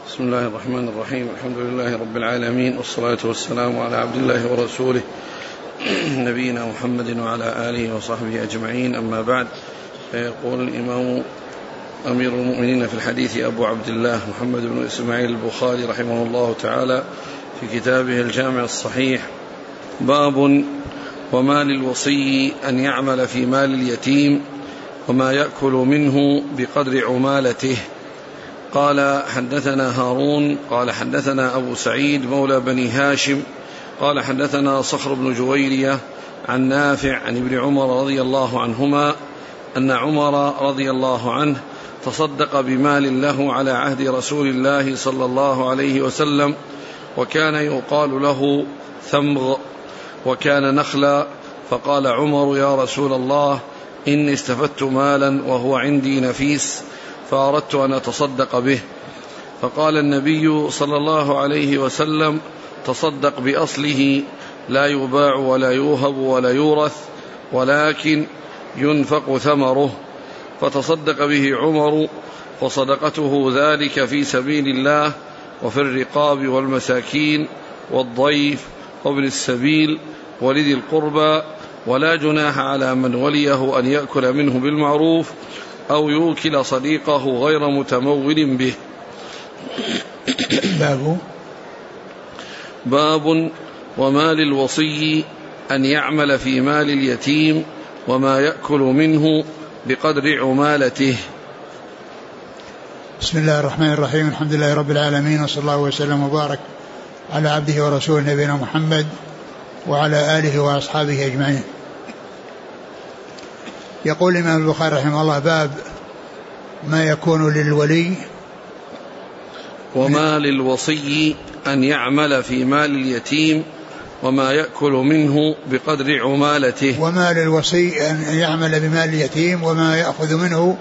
بسم الله الرحمن الرحيم. الحمد لله رب العالمين، والصلاة والسلام على عبد الله ورسوله نبينا محمد وعلى آله وصحبه أجمعين، أما بعد. فيقول الإمام أمير المؤمنين في الحديث أبو عبد الله محمد بن إسماعيل البخاري رحمه الله تعالى في كتابه الجامع الصحيح: باب وما للوصي أن يعمل في مال اليتيم وما يأكل منه بقدر عمالته. قال: حدثنا هارون قال حدثنا أبو سعيد مولى بني هاشم قال حدثنا صخر بن جويرية عن نافع عن ابن عمر رضي الله عنهما أن عمر رضي الله عنه تصدق بمال له على عهد رسول الله صلى الله عليه وسلم، وكان يقال له ثمغ، وكان نخلا. فقال عمر: يا رسول الله، إني استفدت مالا وهو عندي نفيس، فأردت أن أتصدق به. فقال النبي صلى الله عليه وسلم: تصدق بأصله، لا يباع ولا يوهب ولا يورث، ولكن ينفق ثمره. فتصدق به عمر، وصدقته ذلك في سبيل الله، وفي الرقاب والمساكين والضيف وابن السبيل ولذي القربى، ولا جناح على من وليه أن يأكل منه بالمعروف أو يوكل صديقه غير متمول به. باب وما للوصي أن يعمل في مال اليتيم وما يأكل منه بقدر عمالته. بسم الله الرحمن الرحيم. الحمد لله رب العالمين، وصلى الله وسلم وبارك على عبده ورسوله نبينا محمد وعلى آله وأصحابه أجمعين. يقول الإمام البخاري رحمه الله: باب ما يكون للولي وما للوصي أن يعمل في مال اليتيم وما يأكل منه بقدر عمالته. وما للوصي أن يعمل بمال اليتيم وما يأخذ منه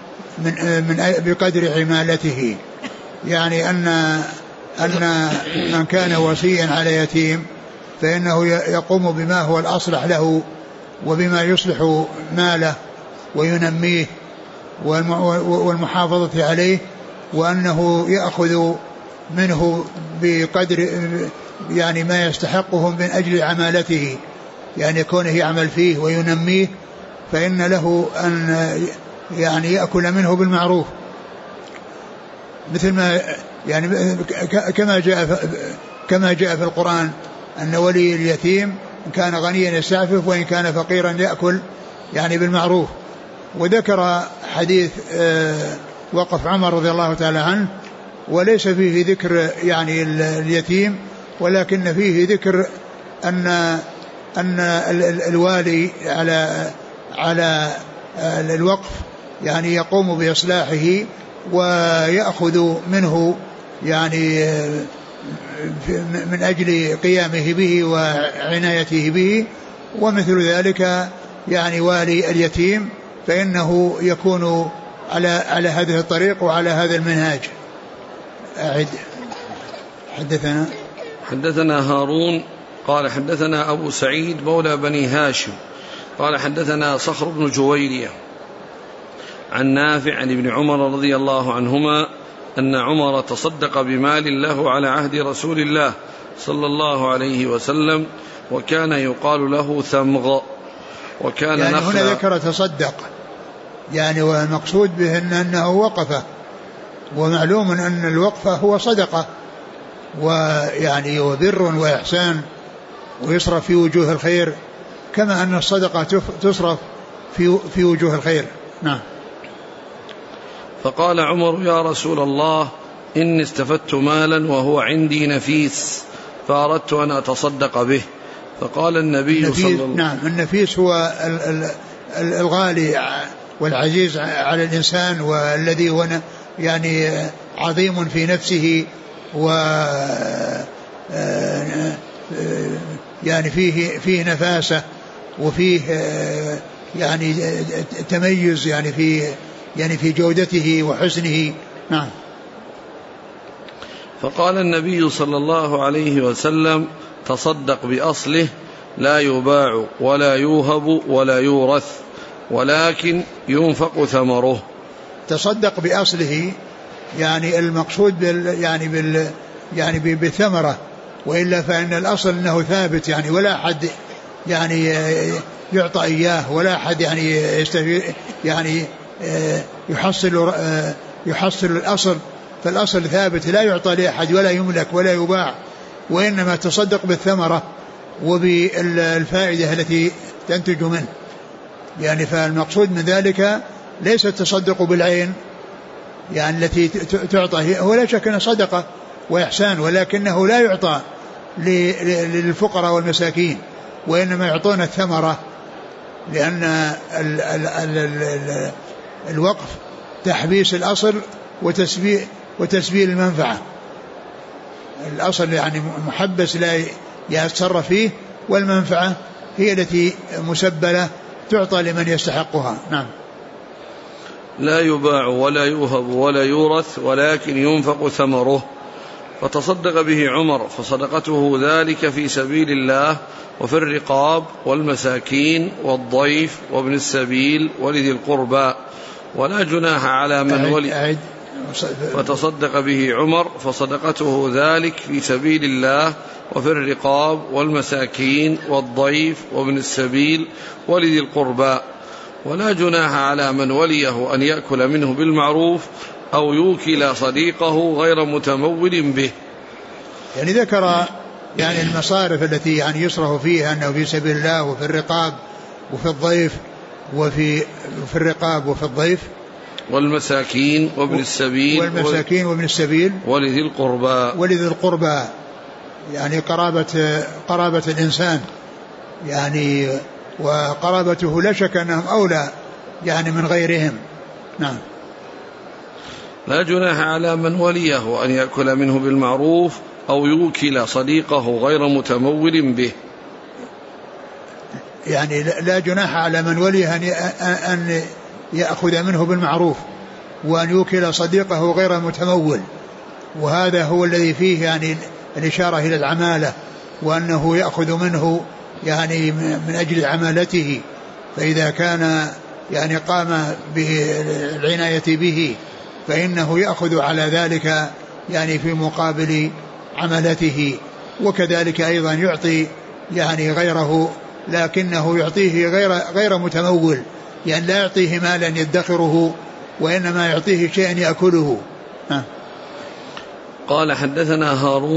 بقدر عمالته، يعني أن من كان وصيا على يتيم فإنه يقوم بما هو الأصلح له وبما يصلح ماله وينميه والمحافظة عليه، وأنه يأخذ منه بقدر يعني ما يستحقه من أجل عمالته، يعني كونه يعمل فيه وينميه، فإن له أن يعني يأكل منه بالمعروف، مثل ما يعني كما جاء في القرآن أن ولي اليتيم إن كان غنيا يستعفف وإن كان فقيرا يأكل يعني بالمعروف. وذكر حديث وقف عمر رضي الله تعالى عنه، وليس فيه ذكر يعني اليتيم، ولكن فيه ذكر أن الوالي على الوقف يعني يقوم بإصلاحه ويأخذ منه يعني من أجل قيامه به وعنايته به. ومثل ذلك يعني والي اليتيم فإنه يكون على هذه الطريق وعلى هذا المنهاج. حدثنا هارون قال حدثنا أبو سعيد مولى بني هاشم قال حدثنا صخر بن جويرية عن نافع عن ابن عمر رضي الله عنهما أن عمر تصدق بمال له على عهد رسول الله صلى الله عليه وسلم، وكان يقال له ثمغ، وكان يعني نخلا. هنا ذكر تصدق يعني، والمقصود به أنه وقفه، ومعلوم أن الوقفة هو صدقة ويعني وبر وإحسان ويصرف في وجوه الخير، كما أن الصدقة تصرف في وجوه الخير. نعم. فقال عمر: يا رسول الله، إني استفدت مالا وهو عندي نفيس، فأردت أن أتصدق به. فقال النبي صلى الله عليه وسلم: نعم، النفيس هو الغالي والعزيز على الإنسان، والذي هو يعني عظيم في نفسه، و يعني فيه نفاسة وفيه يعني تميز يعني في جودته وحسنه. نعم. فقال النبي صلى الله عليه وسلم: تصدق بأصله، لا يباع ولا يوهب ولا يورث، ولكن ينفق ثمره. تصدق بأصله يعني المقصود يعني بالثمرة، وإلا فإن الأصل أنه ثابت يعني ولا أحد يعني يعطى إياه ولا أحد يعني يحصل الأصل، فالأصل ثابت لا يعطى لأحد ولا يملك ولا يباع، وإنما تصدق بالثمرة وبالفائدة التي تنتج منه يعني. فالمقصود من ذلك ليس التصدق بالعين يعني التي تعطى، هو لا شك أنها صدقة وإحسان، ولكنه لا يعطى للفقراء والمساكين، وإنما يعطون الثمرة، لأن الوقف تحبيس الأصل وتسبيل المنفعة. الأصل يعني محبس لا يتصرف فيه، والمنفعة هي التي مسبلة تعطى لمن يستحقها. نعم. لا يباع ولا يوهب ولا يورث ولكن ينفق ثمره، فتصدق به عمر فصدقته ذلك في سبيل الله وفي الرقاب والمساكين والضيف وابن السبيل ولذي القربى، ولا جناح على من ولي. فتصدق به عمر فصدقته ذلك في سبيل الله وفي الرقاب والمساكين والضيف وابن السبيل ولذي القربى، ولا جناح على من وليه أن يأكل منه بالمعروف أو يوكل صديقه غير متمول به. يعني ذكر يعني المصارف التي يعني يصرف فيها أنه في سبيل الله وفي الرقاب وفي الضيف وفي الرقاب وفي الضيف والمساكين وابن السبيل ولذي القربى يعني قرابة الإنسان يعني، وقرابته لا شك أنهم أولى يعني من غيرهم. نعم. لا جناح على من وليه أن يأكل منه بالمعروف أو يوكل صديقه غير متمول به. يعني لا جناح على من وليه أن يأخذ منه بالمعروف وأن يوكل صديقه غير متمول، وهذا هو الذي فيه يعني الإشارة إلى العمالة، وأنه يأخذ منه يعني من أجل عمالته، فإذا كان يعني قام بالعناية به فإنه يأخذ على ذلك يعني في مقابل عملته. وكذلك أيضا يعطي يعني غيره، لكنه يعطيه غير متمول، يعني لا يعطيه مالا يدخره، وإنما يعطيه شيئا يأكله. قال حدثنا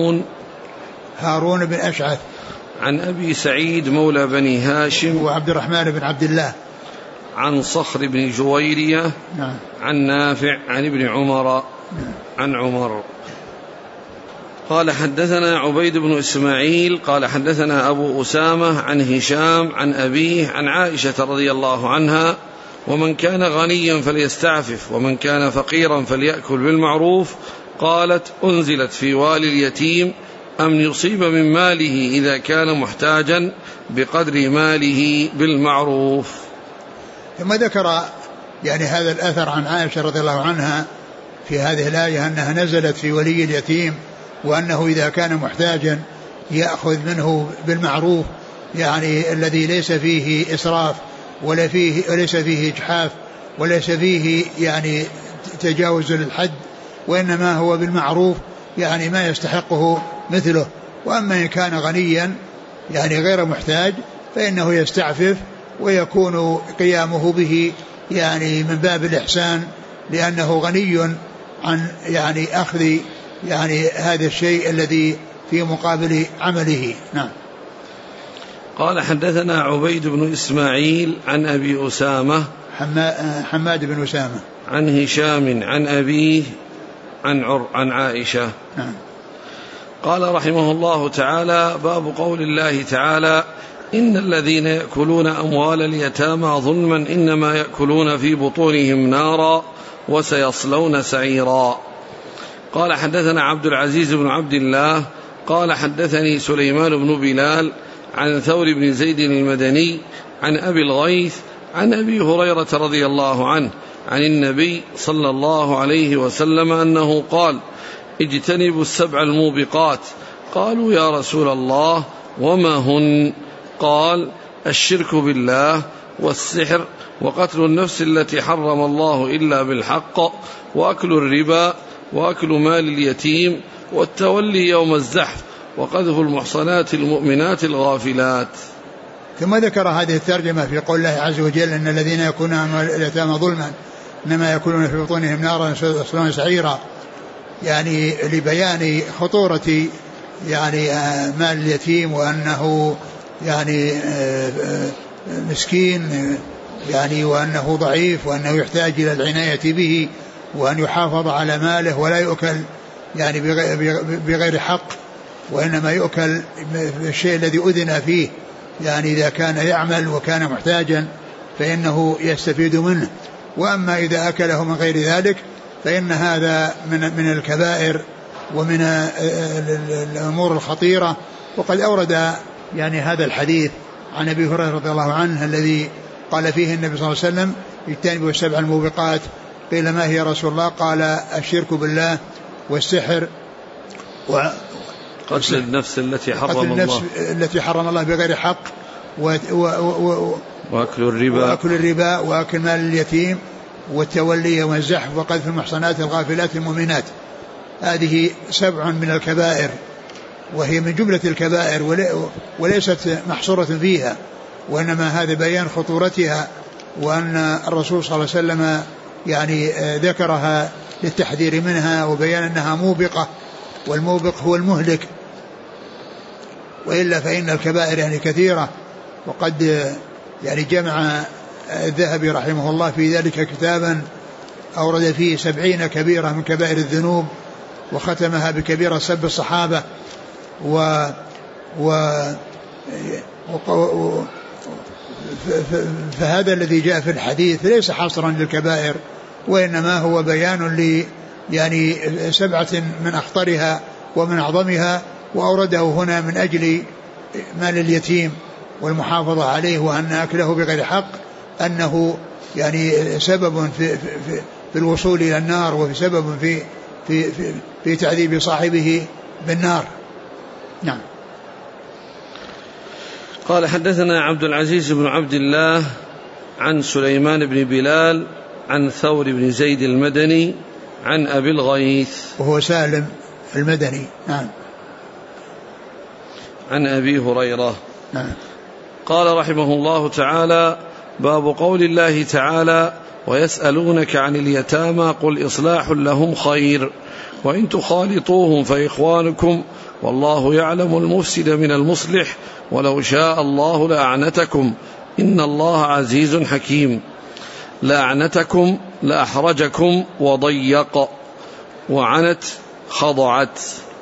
هارون بن أشعث عن أبي سعيد مولى بني هاشم وعبد الرحمن بن عبد الله عن صخر بن جويرية عن نافع عن ابن عمر عن عمر قال حدثنا عبيد بن إسماعيل قال حدثنا أبو أسامة عن هشام عن أبيه عن عائشة رضي الله عنها: ومن كان غنيا فليستعفف ومن كان فقيرا فليأكل بالمعروف. قالت: أنزلت في والي اليتيم أم يصيب من ماله إذا كان محتاجا بقدر ماله بالمعروف. ثم ذكر يعني هذا الأثر عن عائشة رضي الله عنها في هذه الآية أنها نزلت في ولي اليتيم، وأنه إذا كان محتاجا يأخذ منه بالمعروف، يعني الذي ليس فيه إسراف وليس فيه إجحاف وليس فيه يعني تجاوز للحد، وإنما هو بالمعروف يعني ما يستحقه مثله. وأما إن كان غنيا يعني غير محتاج فإنه يستعفف ويكون قيامه به يعني من باب الإحسان، لأنه غني عن يعني أخذ يعني هذا الشيء الذي في مقابل عمله. نعم. قال حدثنا عبيد بن إسماعيل عن أبي أسامة حماد بن أسامة عن هشام عن أبيه عن عائشة. نعم. قال رحمه الله تعالى: باب قول الله تعالى: إن الذين يأكلون أموال اليتامى ظلما إنما يأكلون في بطونهم نارا وسيصلون سعيرا. قال حدثنا عبد العزيز بن عبد الله قال حدثني سليمان بن بلال عن ثور بن زيد المدني عن أبي الغيث عن أبي هريرة رضي الله عنه عن النبي صلى الله عليه وسلم أنه قال: اجتنبوا السبع الموبقات. قالوا: يا رسول الله وما هن؟ قال: الشرك بالله والسحر وقتل النفس التي حرم الله إلا بالحق وأكل الربا وأكل مال اليتيم والتولي يوم الزحف وقذف المحصنات المؤمنات الغافلات. ثم ذكر هذه الترجمة في قول الله عز وجل إن الذين يكونون اليتامى ظلما إنما يكونون في بطونهم نارا يصلون سعيرا، يعني لبيان خطورة يعني مال اليتيم وأنه يعني مسكين يعني وأنه ضعيف وأنه يحتاج إلى العناية به وأن يحافظ على ماله ولا يؤكل يعني بغير حق، وإنما يؤكل الشيء الذي أذن فيه، يعني إذا كان يعمل وكان محتاجا فإنه يستفيد منه، وأما إذا أكله من غير ذلك فإن هذا من الكبائر ومن الأمور الخطيرة. وقد أورد يعني هذا الحديث عن أبي هريرة رضي الله عنه الذي قال فيه النبي صلى الله عليه وسلم اجتنبوا السبع الموبقات. قيل ما هي يا رسول الله؟ قال الشرك بالله والسحر قتل النفس التي حرم الله بغير حق وأكل الربا وأكل مال اليتيم والتولي يوم الزحف وقذف المحصنات الغافلات المؤمنات. هذه 7 من الكبائر، وهي من جملة الكبائر وليست محصورة فيها، وإنما هذا بيان خطورتها، وأن الرسول صلى الله عليه وسلم يعني ذكرها للتحذير منها وبيان أنها موبقة، والموبق هو المهلك، وإلا فإن الكبائر يعني كثيرة. وقد يعني جمع الذهبي رحمه الله في ذلك كتابا أورد فيه 70 كبيرة من كبائر الذنوب، وختمها بكبيرة سب الصحابة فهذا الذي جاء في الحديث ليس حصرا للكبائر، وإنما هو بيان يعني 7 من أخطرها ومن أعظمها، وأورده هنا من أجل مال اليتيم والمحافظة عليه، وأن أكله بغير حق أنه يعني سبب في الوصول إلى النار، وفي سبب في تعذيب صاحبه بالنار. نعم. قال حدثنا عبد العزيز بن عبد الله عن سليمان بن بلال عن ثور بن زيد المدني عن أبي الغيث وهو سالم المدني. نعم. عن أبي هريرة. نعم. قال رحمه الله تعالى: باب قول الله تعالى: ويسألونك عن اليتامى قل إصلاح لهم خير وإن تخالطوهم فإخوانكم والله يعلم المفسد من المصلح ولو شاء الله لأعنتكم إن الله عزيز حكيم. لأعنتكم لأحرجكم وضيق وعنت خضعت.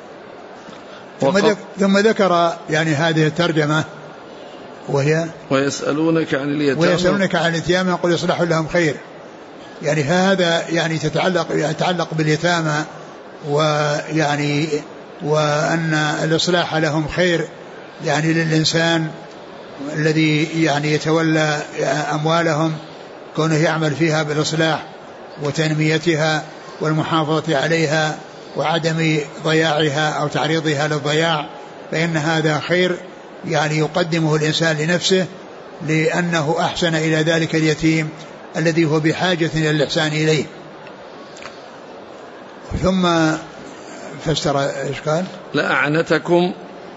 ثم ذكر يعني هذه الترجمة وهي ويسألونك عن اليتامى قل إصلاح لهم خير، يعني هذا يعني يتعلق باليتامى، ويعني وأن الإصلاح لهم خير يعني للإنسان الذي يعني يتولى أموالهم، كونه يعمل فيها بالإصلاح وتنميتها والمحافظة عليها وعدم ضياعها أو تعريضها للضياع، فإن هذا خير يعني يقدمه الإنسان لنفسه، لأنه أحسن إلى ذلك اليتيم الذي هو بحاجة إلى الإحسان إليه. ثم فسر إيش قال؟ لأعنتكم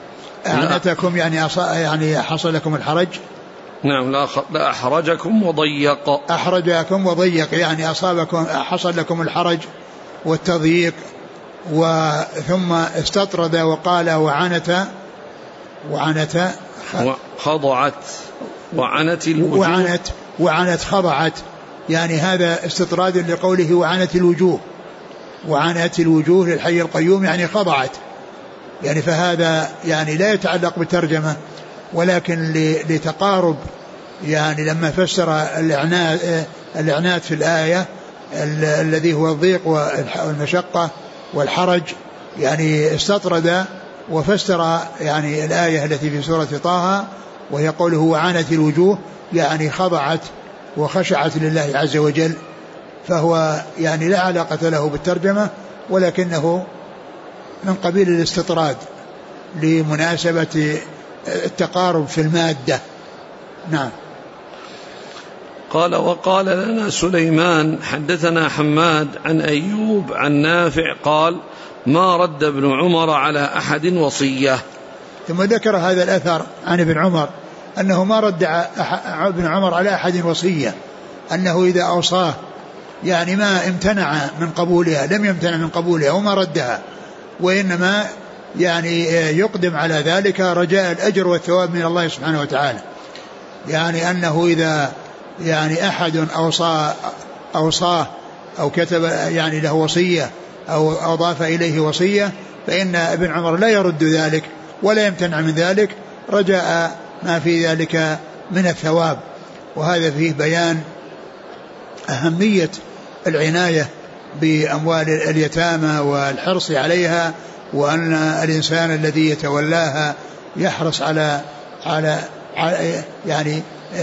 يعني حصل لكم الحرج. نعم. لا أحرجكم وضيق يعني حصل لكم الحرج والتضييق. ثم استطرد وقال وعنت خضعت وعنت الوجوه وعنت خضعت، يعني هذا استطراد لقوله وعنت الوجوه للحي القيوم يعني خضعت، يعني فهذا يعني لا يتعلق بالترجمة، ولكن لتقارب يعني لما فسر الإعنات في الآية الذي هو الضيق والمشقة والحرج، يعني استطرد وفسر يعني الآية التي في سورة طه وهي قوله وعنت الوجوه، يعني خضعت وخشعت لله عز وجل، فهو يعني لا علاقة له بالترجمة، ولكنه من قبيل الاستطراد لمناسبة التقارب في المادة. نعم. قال وقال لنا سليمان حدثنا حماد عن أيوب عن نافع قال ما رد ابن عمر على أحد وصية. ثم ذكر هذا الأثر عن ابن عمر أنه ما رد ابن عمر على أحد وصية، أنه إذا أوصاه يعني ما امتنع من قبولها، لم يمتنع من قبولها وما ردها، وإنما يعني يقدم على ذلك رجاء الأجر والثواب من الله سبحانه وتعالى. يعني أنه إذا يعني أحد أوصاه أو كتب يعني له وصية أو أضاف إليه وصية، فإن ابن عمر لا يرد ذلك ولا يمتنع من ذلك رجاء ما في ذلك من الثواب. وهذا فيه بيان أهمية العناية بأموال اليتامى والحرص عليها، وأن الإنسان الذي يتولاها يحرص على يعني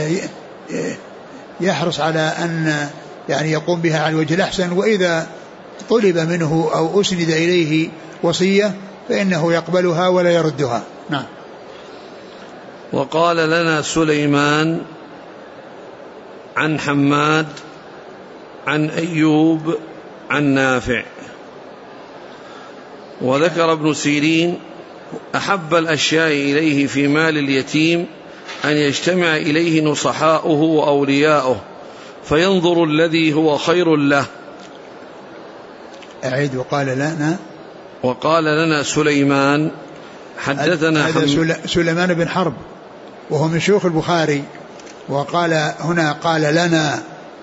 يحرص على أن يعني يقوم بها على الوجه الأحسن، وإذا طلب منه أو أسند إليه وصية فإنه يقبلها ولا يردها. نعم. وقال لنا سليمان عن حماد عن أيوب عن نافع. وذكر ابن سيرين أحب الأشياء إليه في مال اليتيم أن يجتمع إليه نصحاؤه وأولياؤه فينظر الذي هو خير له. أعيد. وقال لنا سليمان حدثنا سليمان بن حرب وهو من شيوخ البخاري، وقال هنا قال لنا.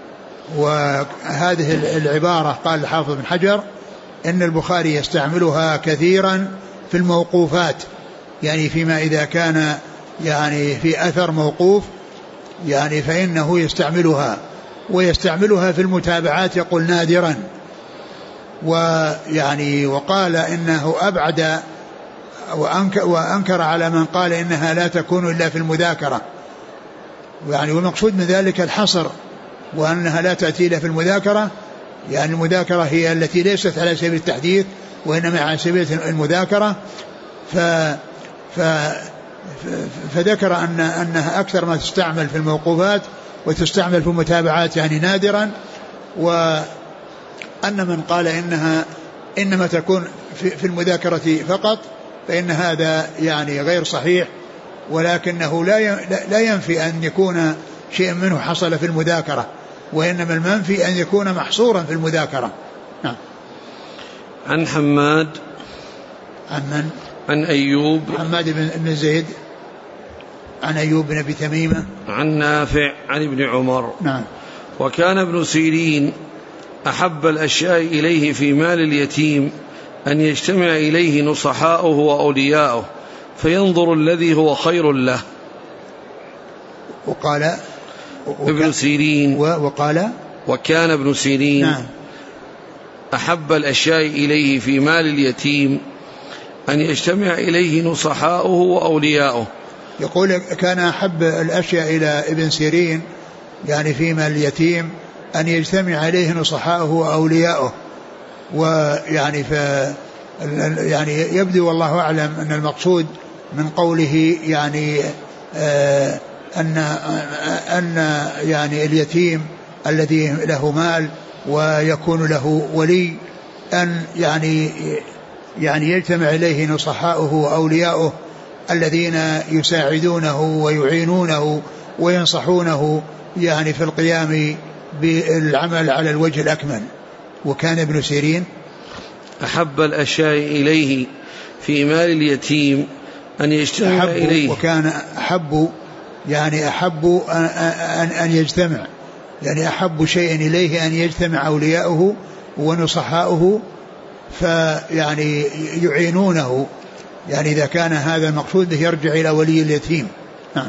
وهذه العبارة قال الحافظ بن حجر إن البخاري يستعملها كثيرا في الموقوفات، يعني فيما إذا كان يعني في أثر موقوف يعني فإنه يستعملها، ويستعملها في المتابعات يقول نادرا. ويعني وقال إنه أبعد وأنكر على من قال إنها لا تكون إلا في المذاكرة، يعني والمقصود من ذلك الحصر، وأنها لا تأتي إلا في المذاكرة، يعني المذاكرة هي التي ليست على سبيل التحديث وإنما على سبيل المذاكرة. فذكر أنها أكثر ما تستعمل في الموقوفات وتستعمل في المتابعات يعني نادرا، وأن من قال إنها إنما تكون في المذاكرة فقط فإن هذا يعني غير صحيح، ولكنه لا ينفي أن يكون شيء منه حصل في المذاكرة، وإنما المنفي أن يكون محصورا في المذاكرة. نعم. عن حماد عن أيوب حماد بن زيد عن أيوب بن أبي تميمة عن نافع عن ابن عمر. نعم. وكان ابن سيرين أحب الأشياء إليه في مال اليتيم أن يجتمع إليه نصحاؤه وأولياؤه فينظر الذي هو خير له. وقال ابن سيرين وكان ابن سيرين نعم. أحب الأشياء إليه في مال اليتيم أن يجتمع إليه نصحاؤه وأولياؤه. يقول كان أحب الأشياء إلى ابن سيرين يعني في مال اليتيم أن يجتمع إليه نصحاؤه وأولياؤه. ويعني يعني يبدو والله أعلم أن المقصود من قوله يعني أن يعني اليتيم الذي له مال ويكون له ولي أن يعني يجتمع إليه نصحاؤه وأولياؤه الذين يساعدونه ويعينونه وينصحونه يعني في القيام بالعمل على الوجه الأكمل. وكان ابن سيرين أحب الأشياء إليه في مال اليتيم أن يجتمع إليه. وكان أحب يعني أحب أن يجتمع، يعني أحب شيء إليه أن يجتمع أولياؤه ونصحاؤه فيعني يعينونه، يعني إذا كان هذا المقصود به يرجع إلى ولي اليتيم. نعم.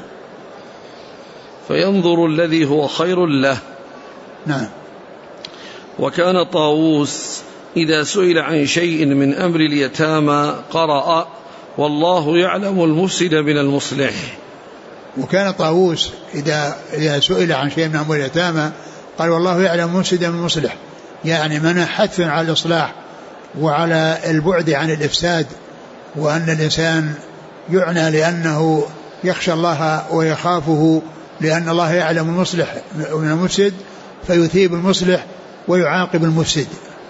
فينظر الذي هو خير له. نعم. وكان طاووس إذا سئل عن شيء من أمر اليتامى قرأ والله يعلم المفسد من المصلح. وكان طاووس إذا سئل عن شيء من أمر اليتامى قال والله يعلم المفسد من المصلح، يعني من حث على الإصلاح وعلى البعد عن الإفساد، وأن الإنسان يعنى لأنه يخشى الله ويخافه لأن الله يعلم المصلح من المفسد فيثيب المصلح ويعاقب المفسد.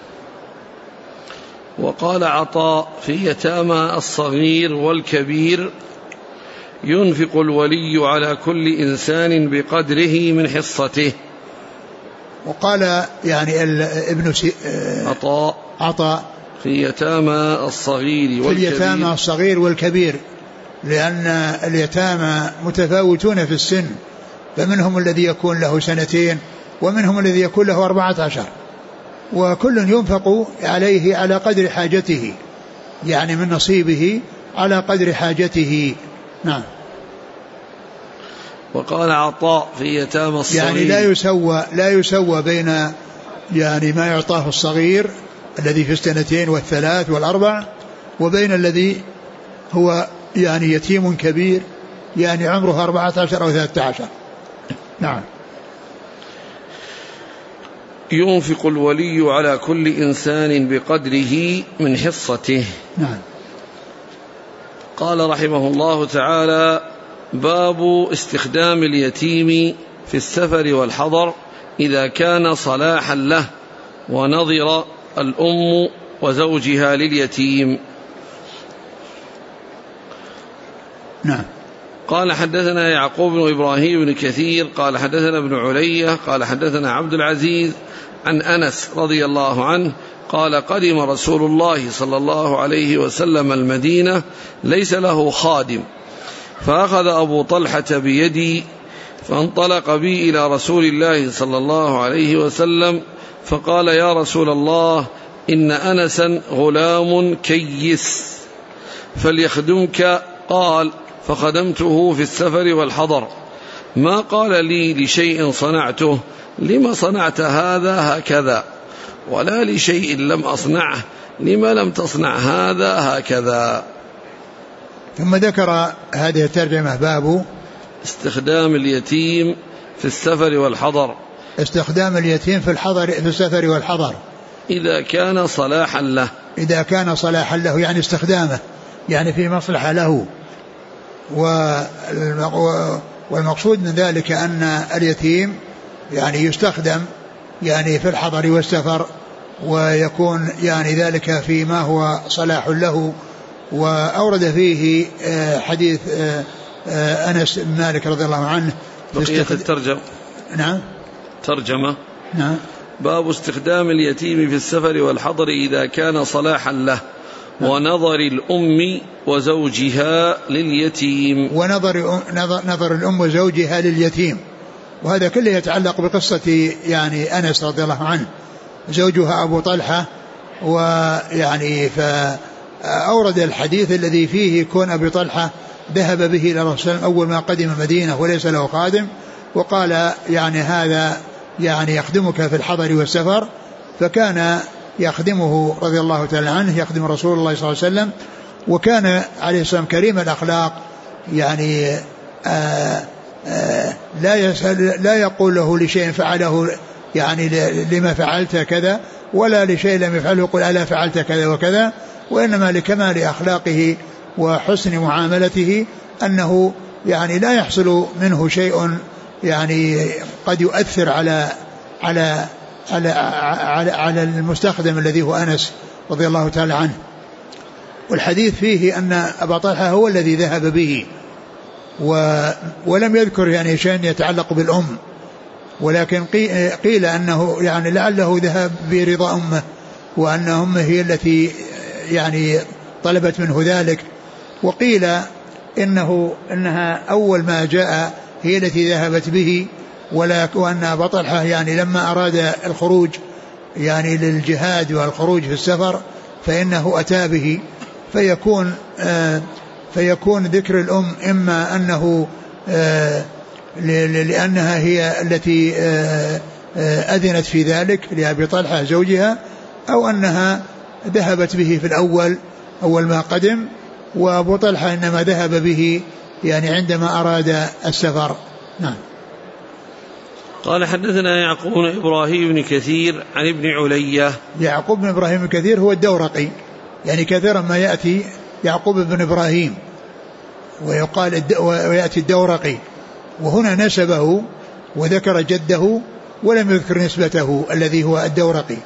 وقال عطاء في يتامى الصغير والكبير ينفق الولي على كل إنسان بقدره من حصته. وقال يعني ابن عطاء في يتامى الصغير والكبير لأن اليتامى متفاوتون في السن، فمنهم الذي يكون له 2 ومنهم الذي يكون له 14، وكل ينفق عليه على قدر حاجته، يعني من نصيبه على قدر حاجته. نعم. وقال عطاء في يتامى الصغير يعني لا يسوى بين يعني ما يعطاه الصغير الذي في 2 و3 و4 وبين الذي هو يعني يتيم كبير يعني عمره 14 أو 13. نعم. ينفق الولي على كل إنسان بقدره من حصته. نعم. قال رحمه الله تعالى: باب استخدام اليتيم في السفر والحضر إذا كان صلاحا له ونظر الأم وزوجها لليتيم. نعم. قال حدثنا يعقوب بن إبراهيم بن كثير قال حدثنا ابن علية قال حدثنا عبد العزيز عن أنس رضي الله عنه قال: قدم رسول الله صلى الله عليه وسلم المدينة ليس له خادم، فأخذ أبو طلحة بيدي فانطلق بي إلى رسول الله صلى الله عليه وسلم فقال: يا رسول الله، إن أنسا غلام كيس فليخدمك. قال: فخدمته في السفر والحضر، ما قال لي لشيء صنعته لما صنعت هذا هكذا، ولا لشيء لم أصنعه لما لم تصنع هذا هكذا. ثم ذكر هذه الترجمة: باب استخدام اليتيم في السفر والحضر. استخدام اليتيم في السفر والحضر إذا كان صلاحا له. إذا كان صلاحا له يعني استخدامه يعني في مصلحة له. والمقصود من ذلك أن اليتيم يعني يستخدم يعني في الحضر والسفر، ويكون يعني ذلك فيما هو صلاح له. وأورد فيه حديث أنس بن مالك رضي الله عنه. بقية الترجمة. نعم. ترجمة. نعم. باب استخدام اليتيم في السفر والحضر إذا كان صلاحا له ونظر الأم وزوجها لليتيم. ونظر الأم وزوجها لليتيم، وهذا كله يتعلق بقصة يعني أنس رضي الله عنه، زوجها أبو طلحة. ويعني فأورد الحديث الذي فيه كون أبي طلحة ذهب به إلى الرسول أول ما قدم المدينة وليس له خادم، وقال يعني هذا يعني يخدمك في الحضر والسفر، فكان يخدمه رضي الله تعالى عنه، يخدم رسول الله صلى الله عليه وسلم. وكان عليه السلام كريم الأخلاق، يعني لا يقول له لشيء فعله يعني لما فعلت كذا، ولا لشيء لم يفعله يقول ألا فعلت كذا وكذا، وإنما لكمال أخلاقه وحسن معاملته أنه يعني لا يحصل منه شيء يعني قد يؤثر على المستخدم الذي هو أنس رضي الله تعالى عنه. والحديث فيه أن أبا طلحة هو الذي ذهب به، ولم يذكر يعني شيء يتعلق بالأم، ولكن قيل أنه يعني لعله ذهب برضا أمه، وأن أمه هي التي يعني طلبت منه ذلك. وقيل إنها أول ما جاء هي التي ذهبت به، وأن أبا طلحة يعني لما أراد الخروج يعني للجهاد والخروج في السفر فإنه أتى به، فيكون ذكر الأم إما أنه لأنها هي التي أذنت في ذلك لأبي طلحة زوجها، أو أنها ذهبت به في الأول أول ما قدم، وأبو طلحة إنما ذهب به يعني عندما أراد السفر. نعم. قال حدثنا يعقوب بن إبراهيم بن كثير عن ابن علية. يعقوب بن إبراهيم بن كثير هو الدورقي، يعني كثيرا ما يأتي يعقوب بن إبراهيم ويقال ويأتي الدورقي، وهنا نسبه وذكر جده ولم يذكر نسبته الذي هو الدورقي،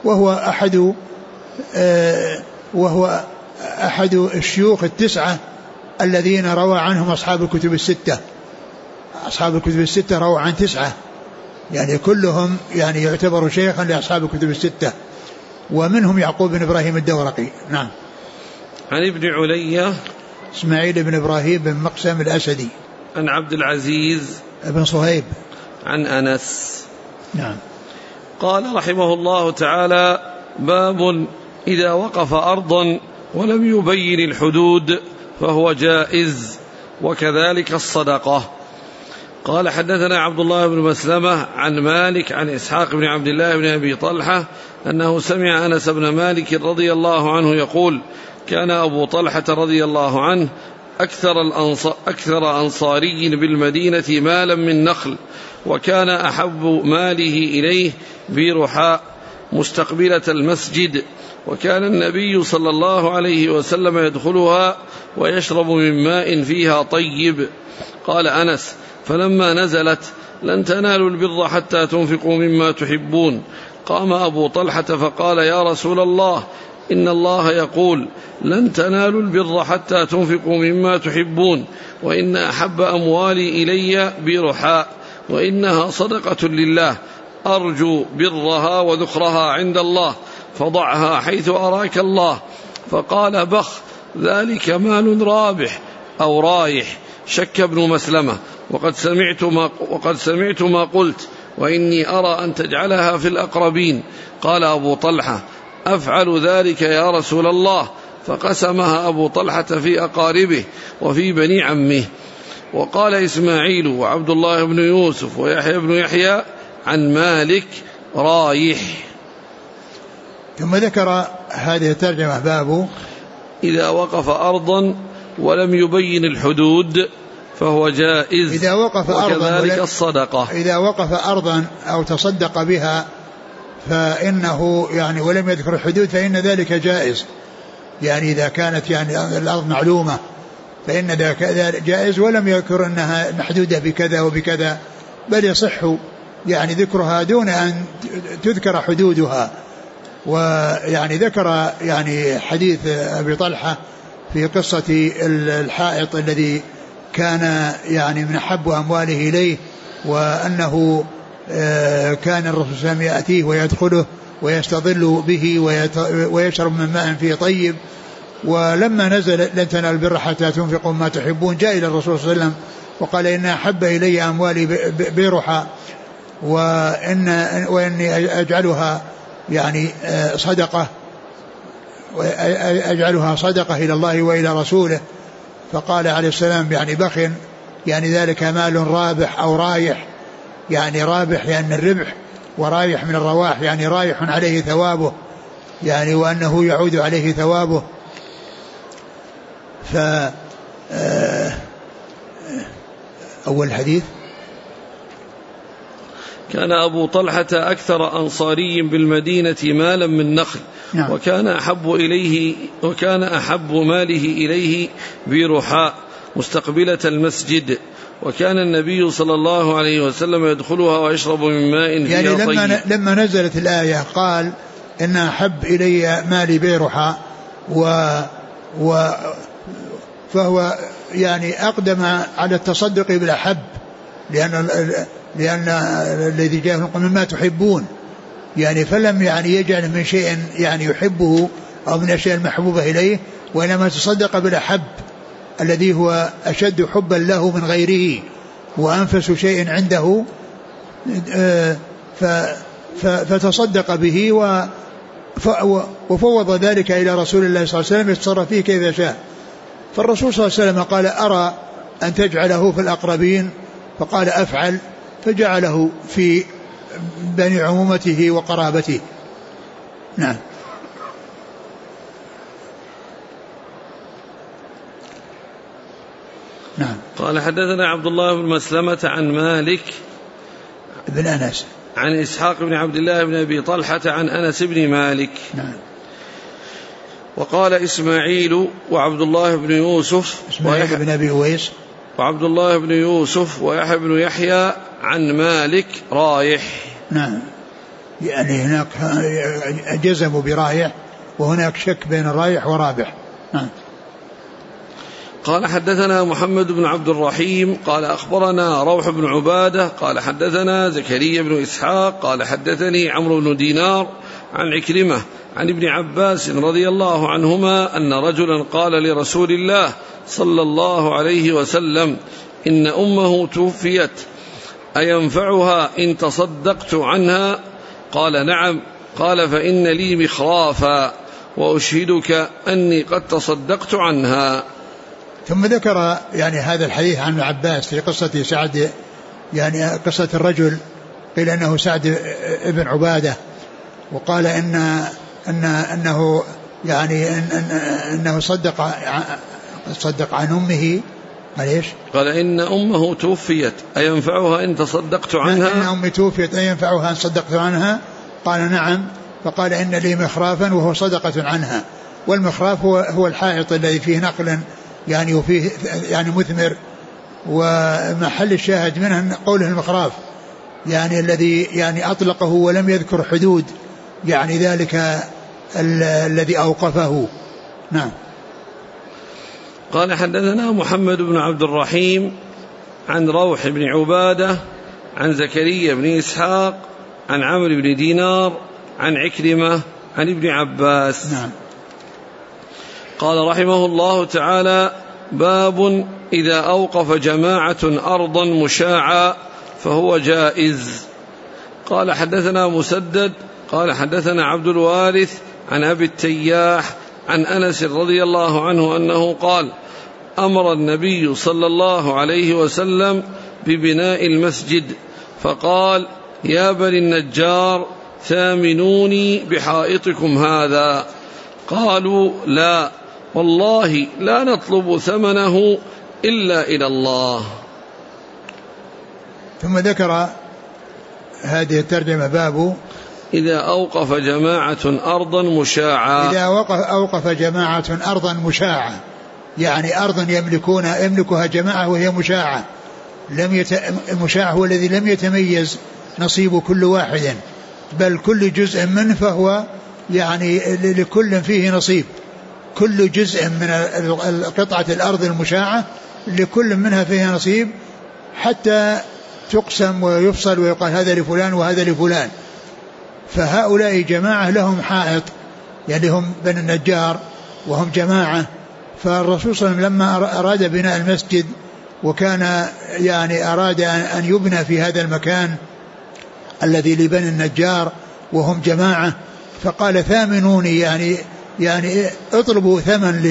وهو أحد الشيوخ التسعة الذين روى عنهم أصحاب الكتب الستة. أصحاب الكتب الستة روى عن 9، يعني كلهم يعني يعتبر شيخا لأصحاب الكتب الستة، ومنهم يعقوب بن إبراهيم الدورقي. نعم. عن ابن علية إسماعيل بن إبراهيم بن مقسم الأسدي. عن عبد العزيز بن صهيب. عن أنس. نعم. قال رحمه الله تعالى: باب إذا وقف أرضا ولم يبين الحدود فهو جائز، وكذلك الصدقة. قال حدثنا عبد الله بن مسلمة عن مالك عن إسحاق بن عبد الله بن أبي طلحة أنه سمع أنس بن مالك رضي الله عنه يقول: كان أبو طلحة رضي الله عنه أكثر أنصاري بالمدينة مالا من نخل، وكان أحب ماله إليه برحاء مستقبلة المسجد، وكان النبي صلى الله عليه وسلم يدخلها ويشرب من ماء فيها طيب. قال أنس: فلما نزلت: لن تنالوا البر حتى تنفقوا مما تحبون، قام أبو طلحة فقال: يا رسول الله، إن الله يقول: لن تنالوا البر حتى تنفقوا مما تحبون، وإن أحب أموالي إلي برحاء، وإنها صدقة لله، أرجو برها وذخرها عند الله، فضعها حيث أراك الله. فقال: بخ، ذلك مال رابح أو رايح. شك ابن مسلمة: وقد سمعت ما قلت، وإني أرى أن تجعلها في الأقربين. قال أبو طلحة: أفعل ذلك يا رسول الله. فقسمها أبو طلحة في أقاربه وفي بني عمه. وقال إسماعيل وعبد الله بن يوسف ويحيى بن يحيى عن مالك: رايح. ثم ذكر هذه الترجمة: باب إذا وقف أرضا ولم يبين الحدود فهو جائز، إذا وقف وكذلك الصدقة. إذا وقف أرضا أو تصدق بها فإنه يعني ولم يذكر الحدود فإن ذلك جائز، يعني إذا كانت يعني الأرض معلومة فإن ذلك جائز، ولم يذكر أنها محدودة بكذا وبكذا، بل يصح يعني ذكرها دون أن تذكر حدودها. ويعني ذكر يعني حديث أبي طلحة في قصة الحائط الذي كان يعني من أحب أمواله إليه، وأنه كان الرسول صلى الله عليه وسلم يأتيه ويدخله ويستظل به ويشرب من ماء فيه طيب. ولما نزل: لن تنالوا البر حتى تنفقوا ما تحبون، جاء إلى الرسول صلى الله عليه وسلم وقال: إن أحب إلي أموالي برحى، وإني أجعلها يعني صدقة، وأجعلها صدقة إلى الله وإلى رسوله. فقال عليه السلام: يعني بخ، يعني ذلك مال رابح أو رايح، يعني رابح يعني الربح، ورايح من الرواح يعني رايح عليه ثوابه، يعني وأنه يعود عليه ثوابه. أول الحديث: كان أبو طلحة أكثر أنصاري بالمدينة مالا من نخل، نعم. وكان أحب ماله إليه برحاء مستقبلة المسجد، وكان النبي صلى الله عليه وسلم يدخلها ويشرب من ماء فيها يعني طيب. لما نزلت الآية قال: إن أحب إلي مالي برحاء، فهو يعني أقدم على التصدق بالأحب، لأن الذي جاء مما تحبون، يعني فلم يعني يجعل من شيء يعني يحبه أو من الأشياء المحبوبة إليه، وإنما تصدق بالأحب الذي هو أشد حبا له من غيره وأنفس شيء عنده، فتصدق به وفوض ذلك إلى رسول الله صلى الله عليه وسلم يتصرف فيه كيف شاء. فالرسول صلى الله عليه وسلم قال: أرى أن تجعله في الأقربين، فقال: أفعل، فجعله في بني عمومته وقرابته. نعم. نعم. قال حدثنا عبد الله بن مسلمة عن مالك بن أنس عن إسحاق بن عبد الله بن أبي طلحة عن أنس بن مالك. نعم. وقال إسماعيل وعبد الله بن يوسف إسماعيل بن أبي أويس وعبد الله بن يوسف ويحيى بن يحيى عن مالك رايح. نعم، يعني هناك جزموا برايح وهناك شك بين رايح ورابح. نعم. قال حدثنا محمد بن عبد الرحيم قال أخبرنا روح بن عبادة قال حدثنا زكريا بن إسحاق قال حدثني عمرو بن دينار عن عكرمة عن ابن عباس رضي الله عنهما أن رجلا قال لرسول الله صلى الله عليه وسلم إن أمه توفيت أينفعها إن تصدقت عنها؟ قال نعم. قال فإن لي مخرافا وأشهدك أني قد تصدقت عنها. ثم ذكر يعني هذا الحديث عن ابن عباس في قصة سعد، يعني قصة الرجل قيل أنه سعد ابن عبادة، وقال أنه يعني أنه صدق عن أمه. قال إن أمه توفيت أينفعها إن تصدقت عنها؟ إن أمي توفيت أينفعها إن صدقت عنها؟ قال نعم. فقال إن لي مخرافا وهو صدقة عنها. والمخراف هو الحائط الذي فيه نقل يعني وفيه يعني مثمر، ومحل الشاهد منه قوله المخراف يعني الذي يعني أطلقه ولم يذكر حدود يعني ذلك الذي أوقفه. نعم. قال حدثنا محمد بن عبد الرحيم عن روح بن عبادة عن زكريا بن إسحاق عن عمرو بن دينار عن عكرمة عن ابن عباس. نعم. قال رحمه الله تعالى: باب إذا أوقف جماعة أرضا مشاعا فهو جائز. قال حدثنا مسدد قال حدثنا عبد الوارث عن أبي التياح عن أنس رضي الله عنه أنه قال: أمر النبي صلى الله عليه وسلم ببناء المسجد فقال: يا بني النجار ثامنوني بحائطكم هذا. قالوا: لا والله لا نطلب ثمنه إلا إلى الله. ثم ذكر هذه الترجمة: باب إذا أوقف جماعة أرضا مشاعة. إذا أوقف جماعة أرضا مشاعة، يعني أرضا يملكها جماعة وهي مشاعة، المشاعة هو الذي لم يتميز نصيب كل واحد، بل كل جزء منه فهو يعني لكل فيه نصيب. كل جزء من قطعة الأرض المشاعة لكل منها فيها نصيب، حتى تقسم ويفصل ويقال هذا لفلان وهذا لفلان. فهؤلاء جماعة لهم حائط، يعني هم بني النجار وهم جماعة. فالرسول صلى الله عليه وسلم لما أراد بناء المسجد وكان يعني أراد أن يبنى في هذا المكان الذي لبني النجار وهم جماعة، فقال: ثامنوني، يعني اطلبوا ثمن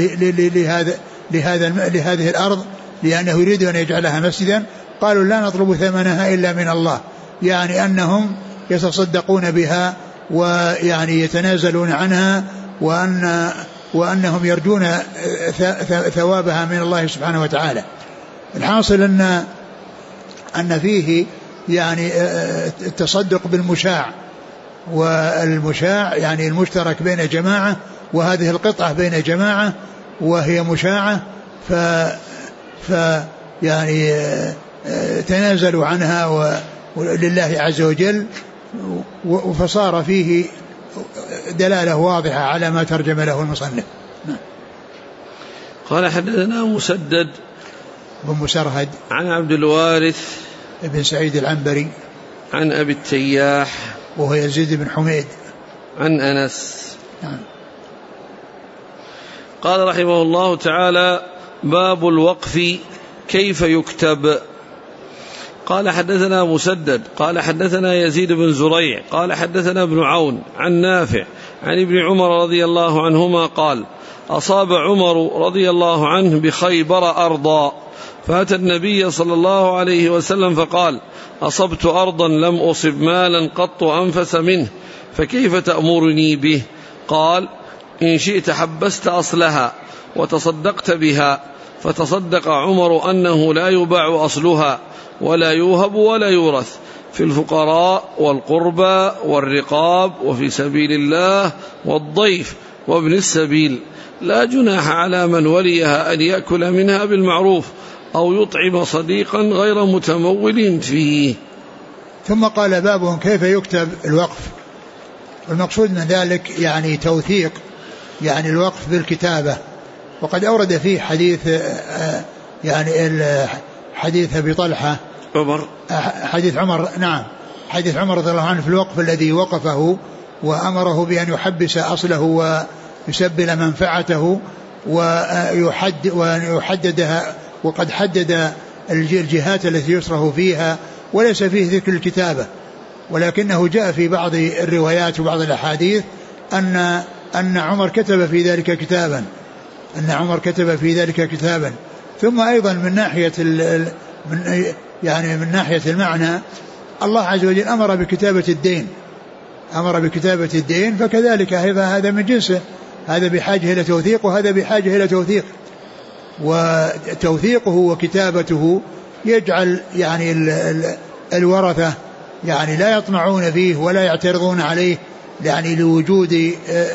لهذه الأرض، لأنه يريد أن يجعلها مسجدا. قالوا: لا نطلب ثمنها إلا من الله، يعني أنهم يتصدقون بها ويعني يتنازلون عنها، وأنهم يرجون ثوابها من الله سبحانه وتعالى. الحاصل أن فيه يعني التصدق بالمشاع، والمشاع يعني المشترك بين جماعة، وهذه القطعة بين جماعة وهي مشاعة، يعني تنازلوا عنها لله عز وجل، فصار فيه دلالة واضحة على ما ترجم له المصنف. قال حدثنا مسدد بن مسرهد عن عبد الوارث ابن سعيد العنبري عن أبي التياح وهو يزيد بن حميد عن أنس. قال رحمه الله تعالى: باب الوقف كيف يكتب. قال حدثنا مسدد قال حدثنا يزيد بن زريع قال حدثنا ابن عون عن نافع عن ابن عمر رضي الله عنهما قال: أصاب عمر رضي الله عنه بخيبر أرضا، فأتى النبي صلى الله عليه وسلم فقال: أصبت أرضا لم أصب مالا قط أنفس منه، فكيف تأمرني به؟ قال: إن شئت حبست أصلها وتصدقت بها. فتصدق عمر أنه لا يباع أصلها ولا يوهب ولا يورث، في الفقراء والقربى والرقاب وفي سبيل الله والضيف وابن السبيل، لا جناح على من وليها أن يأكل منها بالمعروف أو يطعم صديقا غير متمول فيه. ثم قال باب كيف يكتب الوقف. والمقصود من ذلك يعني توثيق يعني الوقف بالكتابة. وقد أورد فيه حديث يعني حديث أبي طلحة حديث عمر، نعم، حديث عمر رضي الله عنه في الوقف الذي وقفه وأمره بأن يحبس أصله ويسبل منفعته ويحددها، وقد حدد الجهات التي يصرف فيها، وليس فيه ذكر الكتابة، ولكنه جاء في بعض الروايات وبعض الأحاديث أن عمر كتب في ذلك كتابا. ثم أيضا من ناحية من ناحية المعنى الله عز وجل أمر بكتابة الدين، فكذلك هذا من جنسه، هذا بحاجة إلى توثيق وهذا بحاجة إلى توثيق. وتوثيقه وكتابته يجعل يعني الورثة يعني لا يطمعون فيه ولا يعترضون عليه، يعني لوجود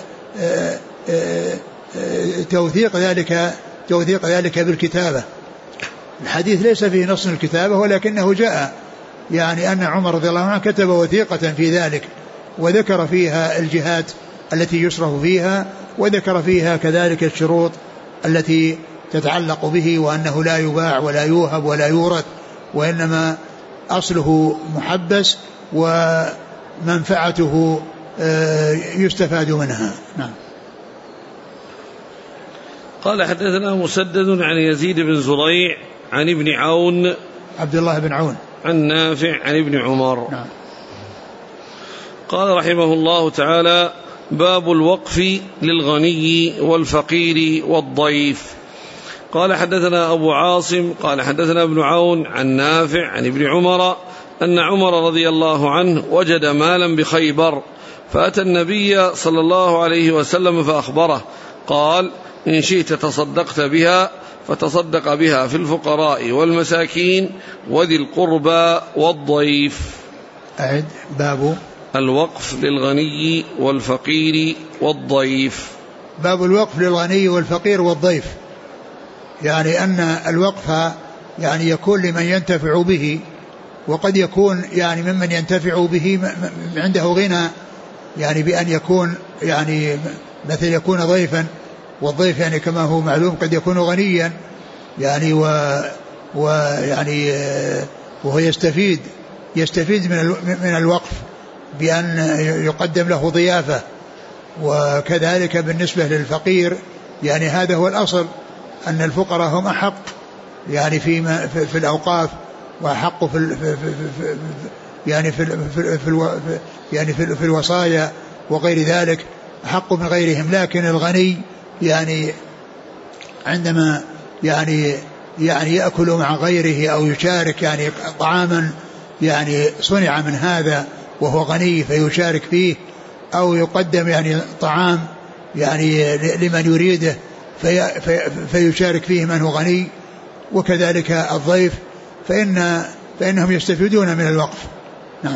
توثيق ذلك بالكتابة. الحديث ليس فيه نص الكتابة، ولكنه جاء يعني أن عمر رضي الله عنه كتب وثيقة في ذلك، وذكر فيها الجهات التي يصرف فيها، وذكر فيها كذلك الشروط التي تتعلق به، وأنه لا يباع ولا يوهب ولا يورث، وإنما أصله محبس ومنفعته يستفاد منها. نعم. قال حدثنا مسدد عن يزيد بن زريع عن ابن عون عبد الله بن عون عن نافع عن ابن عمر. نعم. قال رحمه الله تعالى: باب الوقف للغني والفقير والضيف. قال حدثنا أبو عاصم قال حدثنا ابن عون عن نافع عن ابن عمر أن عمر رضي الله عنه وجد مالا بخيبر، فأتى النبي صلى الله عليه وسلم فأخبره، قال: إن شئت تصدقت بها، فتصدق بها في الفقراء والمساكين وذي القربى والضيف. أعد. باب الوقف للغني والفقير والضيف. باب الوقف للغني والفقير والضيف، يعني أن الوقف يعني يكون لمن ينتفع به، وقد يكون يعني ممن ينتفع به عنده غنى، يعني بأن يكون يعني مثل يكون ضيفا، والضيف يعني كما هو معلوم قد يكون غنيا يعني ويعني وهو يستفيد من الوقف بأن يقدم له ضيافة. وكذلك بالنسبة للفقير يعني هذا هو الأصل، أن الفقراء هم أحق يعني في الأوقاف، وأحق في الوصايا وغير ذلك، أحق من غيرهم. لكن الغني يعني عندما يعني يأكل مع غيره أو يشارك يعني طعاما يعني صنع من هذا وهو غني فيشارك فيه، أو يقدم يعني طعام يعني لمن يريده فيشارك فيه من هو غني، وكذلك الضيف فإنهم يستفيدون من الوقف. نعم.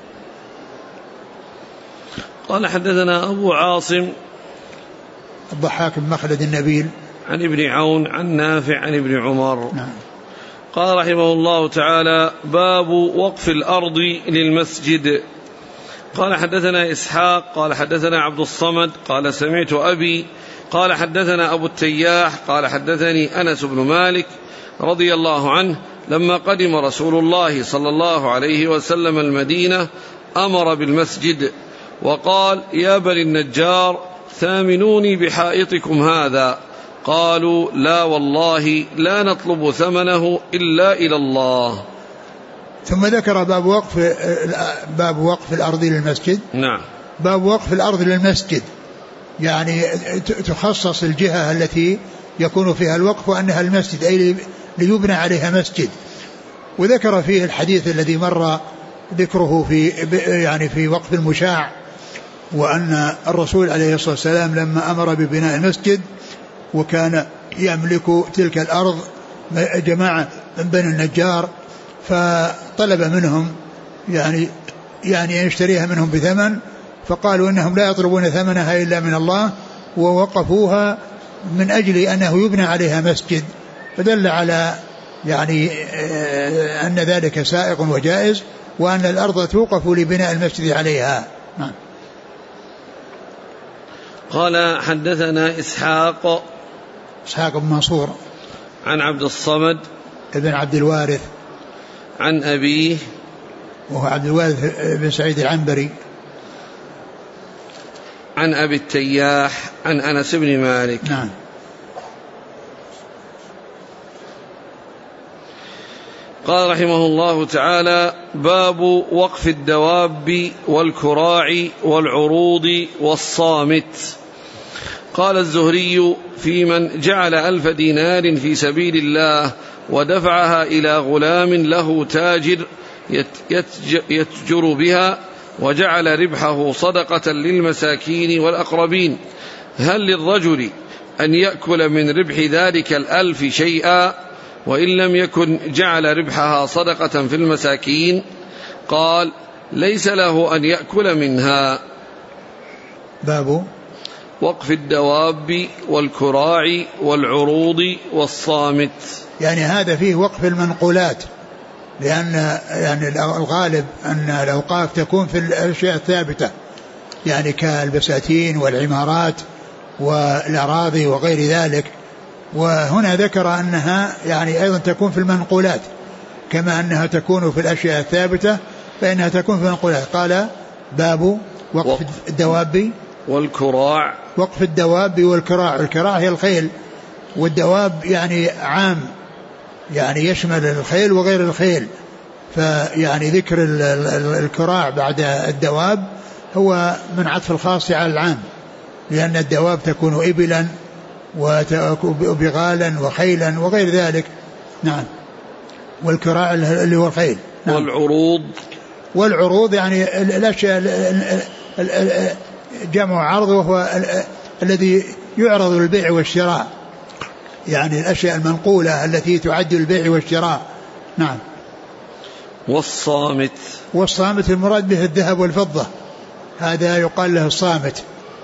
قال حدثنا أبو عاصم الضحاك بن مخلد النبيل عن ابن عون عن نافع عن ابن عمر. نعم. قال رحمه الله تعالى: باب وقف الأرض للمسجد. قال حدثنا إسحاق قال حدثنا عبد الصمد قال سمعت أبي قال حدثنا أبو التياح قال حدثني أنس بن مالك رضي الله عنه لما قدم رسول الله صلى الله عليه وسلم المدينة أمر بالمسجد وقال: يا بني النجار ثامنوني بحائطكم هذا. قالوا: لا والله لا نطلب ثمنه إلا إلى الله. ثم ذكر باب وقف الأرض للمسجد. نعم. باب وقف الأرض للمسجد، يعني تخصص الجهة التي يكون فيها الوقف وأنها المسجد، أي ليبنى عليها مسجد. وذكر فيه الحديث الذي مر ذكره في وقف المشاع، وأن الرسول عليه الصلاة والسلام لما أمر ببناء المسجد وكان يملك تلك الأرض جماعة من بني النجار، فطلب منهم يعني يشتريها منهم بثمن، فقالوا إنهم لا يطلبون ثمنها إلا من الله، ووقفوها من أجل أنه يبنى عليها مسجد. فدل على يعني أن ذلك سائق وجائز، وأن الأرض توقف لبناء المسجد عليها. نعم. قال حدثنا إسحاق بن منصور عن عبد الصمد ابن عبد الوارث عن أبيه وهو عبد الوارث بن سعيد العنبري عن أبي التياح عن أنس بن مالك. نعم. قال رحمه الله تعالى: باب وقف الدواب والكراع والعروض والصامت. قال الزهري: في من جعل 1000 دينار في سبيل الله ودفعها إلى غلام له تاجر يتجر بها وجعل ربحه صدقة للمساكين والأقربين، هل للرجل أن يأكل من ربح ذلك 1000 شيئا وإن لم يكن جعل ربحها صدقة في المساكين؟ قال: ليس له أن يأكل منها. باب وقف الدواب والكراع والعروض والصامت. يعني هذا فيه وقف المنقولات، لأن يعني الغالب أن الأوقاف تكون في الأشياء الثابتة، يعني كالبساتين والعمارات والأراضي وغير ذلك. وهنا ذكر أنها يعني أيضا تكون في المنقولات، كما أنها تكون في الأشياء الثابتة فإنها تكون في المنقولات. قال: باب وقف الدواب والكراع. وقف الدواب والكراع. الكراع هي الخيل، والدواب يعني عام، يعني يشمل الخيل وغير الخيل. فيعني ذكر الكراع بعد الدواب هو من عطف الخاص على العام، لأن الدواب تكون إبلا وبغالا وخيلا وغير ذلك. نعم. والكراع اللي هو الخيل. نعم. والعروض يعني الأشياء جمع عرض، وهو الذي يعرض للبيع والشراء، يعني الأشياء المنقولة التي تعد البيع والشراء. نعم. والصامت المراد به الذهب والفضة، هذا يقال له الصامت،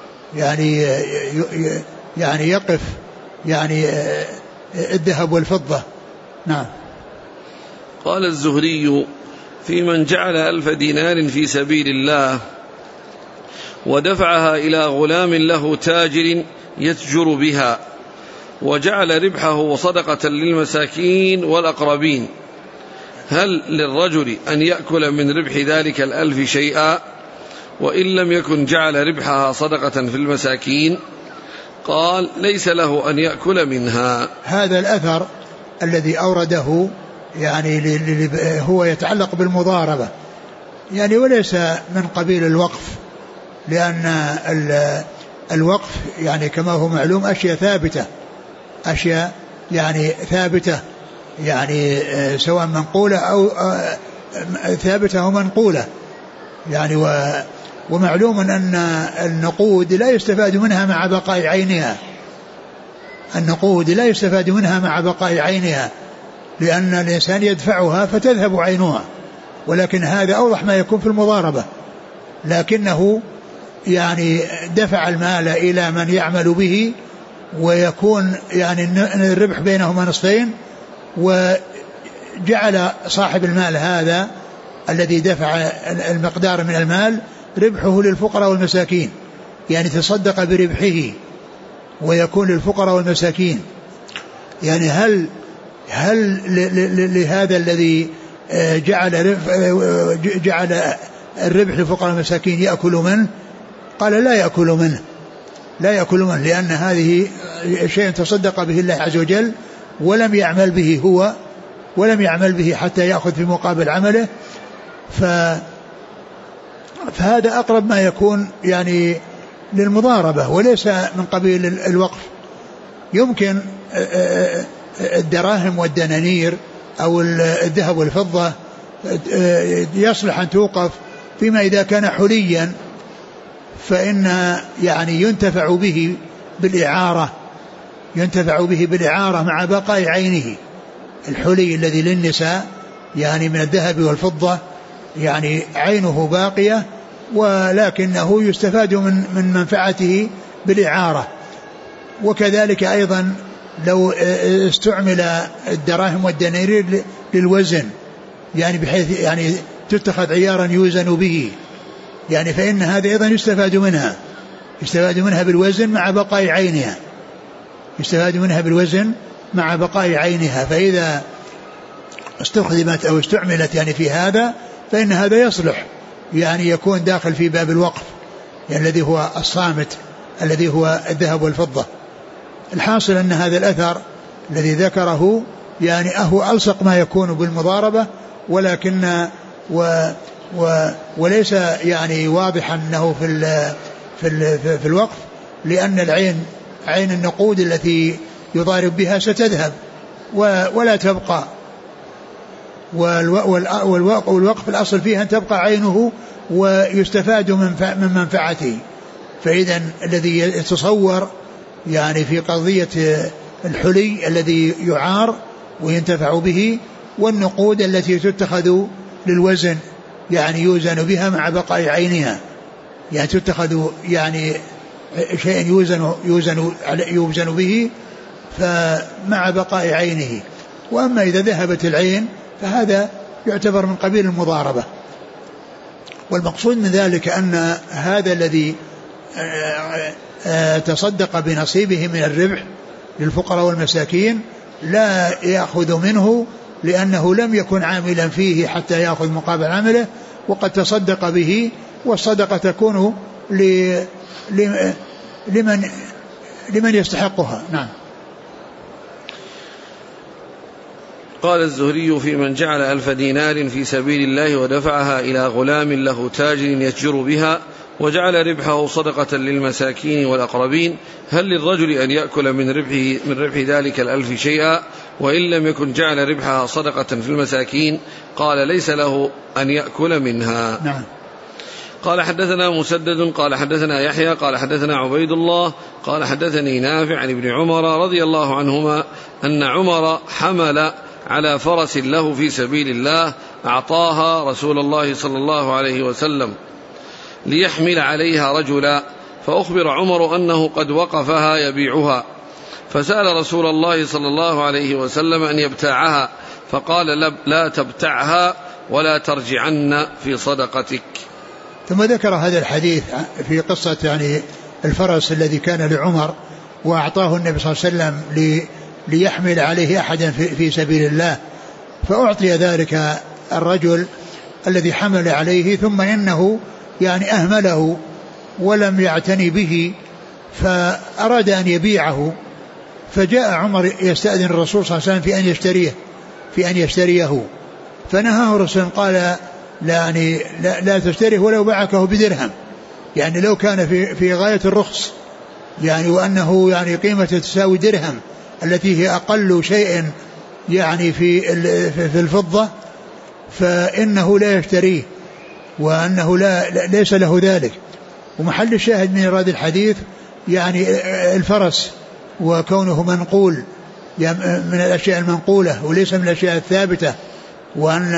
يعني يقف يعني الذهب والفضة. نعم. قال الزهري: في من جعل 1000 دينار في سبيل الله ودفعها إلى غلام له تاجر يتجر بها وجعل ربحه صدقة للمساكين والأقربين، هل للرجل أن يأكل من ربح ذلك 1000 شيئا وإن لم يكن جعل ربحها صدقة في المساكين؟ قال: ليس له أن يأكل منها. هذا الأثر الذي أورده يعني هو يتعلق بالمضاربة، يعني وليس من قبيل الوقف، لأن الوقف يعني كما هو معلوم أشياء ثابتة، أشياء يعني ثابتة، يعني سواء منقولة أو ثابتة أو منقولة، يعني ومعلوم أن النقود لا يستفاد منها مع بقاء عينها، النقود لا يستفاد منها مع بقاء عينها، لأن الإنسان يدفعها فتذهب عينها، ولكن هذا أوضح ما يكون في المضاربة، لكنه يعني دفع المال إلى من يعمل به ويكون يعني الربح بينهما نصفين، وجعل صاحب المال هذا الذي دفع المقدار من المال ربحه للفقراء والمساكين، يعني تصدق بربحه ويكون للفقراء والمساكين. يعني هل لهذا الذي جعل الربح للفقراء والمساكين يأكل منه؟ قال: لا يأكل منه، لأن هذه شيء تصدق به الله عز وجل ولم يعمل به هو، ولم يعمل به حتى يأخذ في مقابل عمله، فهذا أقرب ما يكون يعني للمضاربة وليس من قبيل الوقف. يمكن الدراهم والدنانير أو الذهب والفضة يصلح أن توقف، فيما إذا كان حليا فإن يعني ينتفع به بالإعارة مع بقاء عينه. الحلي الذي للنساء يعني من الذهب والفضة يعني عينه باقية، ولكنه يستفاد من منفعته بالإعارة. وكذلك أيضا لو استعمل الدراهم والدنانير للوزن يعني بحيث يعني تتخذ عيارا يوزن به يعني فإن هذا أيضا يستفاد منها بالوزن مع بقاء عينها، يستفاد منها بالوزن مع بقاء عينها. فإذا استخدمت أو استعملت يعني في هذا فإن هذا يصلح يعني يكون داخل في باب الوقف يعني الذي هو الصامت الذي هو الذهب والفضة. الحاصل أن هذا الأثر الذي ذكره يعني هو ألصق ما يكون بالمضاربة، ولكن وليس يعني واضحا أنه في الوقف، لأن العين عين النقود التي يضارب بها ستذهب ولا تبقى، والوقف الأصل فيها أن تبقى عينه ويستفاد من منفعته. فإذا الذي يتصور يعني في قضية الحلي الذي يعار وينتفع به، والنقود التي تتخذ للوزن يعني يوزن بها مع بقاء عينها، يعني تتخذ يعني شيء يوزن به فمع بقاء عينه. وأما إذا ذهبت العين فهذا يعتبر من قبيل المضاربة. والمقصود من ذلك أن هذا الذي تصدق بنصيبه من الربح للفقراء والمساكين لا يأخذ منه، لأنه لم يكن عاملا فيه حتى يأخذ مقابل عمله، وقد تصدق به، والصدقة تكون لمن يستحقها. نعم. قال الزهري في من جعل 1000 دينار في سبيل الله ودفعها إلى غلام له تاجر يتجر بها وجعل ربحه صدقة للمساكين والأقربين، هل للرجل أن يأكل من ربح ذلك 1000 شيئا وإن لم يكن جعل ربحها صدقة في المساكين؟ قال ليس له أن يأكل منها. نعم. قال حدثنا مسدد قال حدثنا يحيى قال حدثنا عبيد الله قال حدثني نافع عن ابن عمر رضي الله عنهما أن عمر حمل على فرس له في سبيل الله أعطاها رسول الله صلى الله عليه وسلم ليحمل عليها رجلا، فأخبر عمر أنه قد وقفها يبيعها، فسأل رسول الله صلى الله عليه وسلم أن يبتاعها، فقال لا تبتعها ولا ترجعن في صدقتك. ثم ذكر هذا الحديث في قصة يعني الفرس الذي كان لعمر وأعطاه النبي صلى الله عليه وسلم ليحمل عليه أحدا في سبيل الله، فأعطي ذلك الرجل الذي حمل عليه، ثم إنه يعني أهمله ولم يعتني به فأراد أن يبيعه، فجاء عمر يستأذن الرسول صلى الله عليه وسلم في أن يشتريه، فنهاه الرسول قال لا تشتريه ولو باعكه بدرهم، يعني لو كان في غاية الرخص يعني وأنه يعني قيمة تساوي درهم التي هي أقل شيء يعني في الفضة، فإنه لا يشتريه وأنه ليس له ذلك. ومحل الشاهد من إيراد الحديث يعني الفرس وكونه منقول من الأشياء المنقولة وليس من الأشياء الثابتة، وأن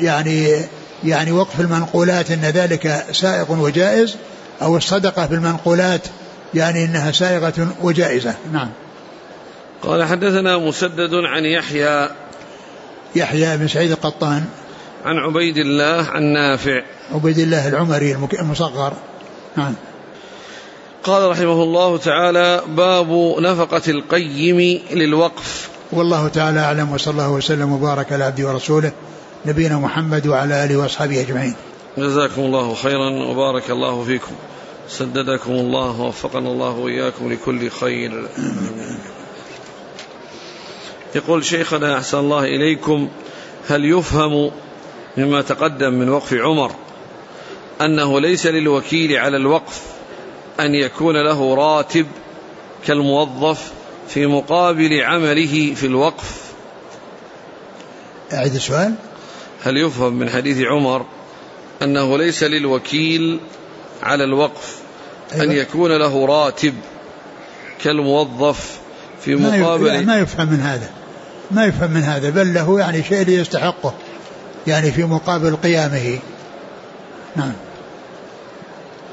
يعني وقف المنقولات إن ذلك سائغ وجائز، أو الصدقة بالمنقولات يعني إنها سائغة وجائزة. نعم. قال حدثنا مسدد عن يحيى بن سعيد القطان عن عبيد الله عن نافع عبيد الله العمري المصغر. نعم. قال رحمه الله تعالى: باب نفقة القيم للوقف. والله تعالى أعلم، وصلى الله وسلم وبارك على عبده ورسوله نبينا محمد وعلى آله وأصحابه أجمعين. جزاكم الله خيرا وبارك الله فيكم، سددكم الله ووفقنا الله وإياكم لكل خير. يقول شيخنا أحسن الله إليكم: هل يفهم مما تقدم من وقف عمر أنه ليس للوكيل على الوقف أن يكون له راتب كالموظف في مقابل عمله في الوقف؟ أعيد السؤال. هل يفهم من حديث عمر أنه ليس للوكيل على الوقف أن يكون له راتب كالموظف في مقابل؟ ما يفهم من هذا، بل له يعني شيء يستحقه يعني في مقابل قيامه. نعم.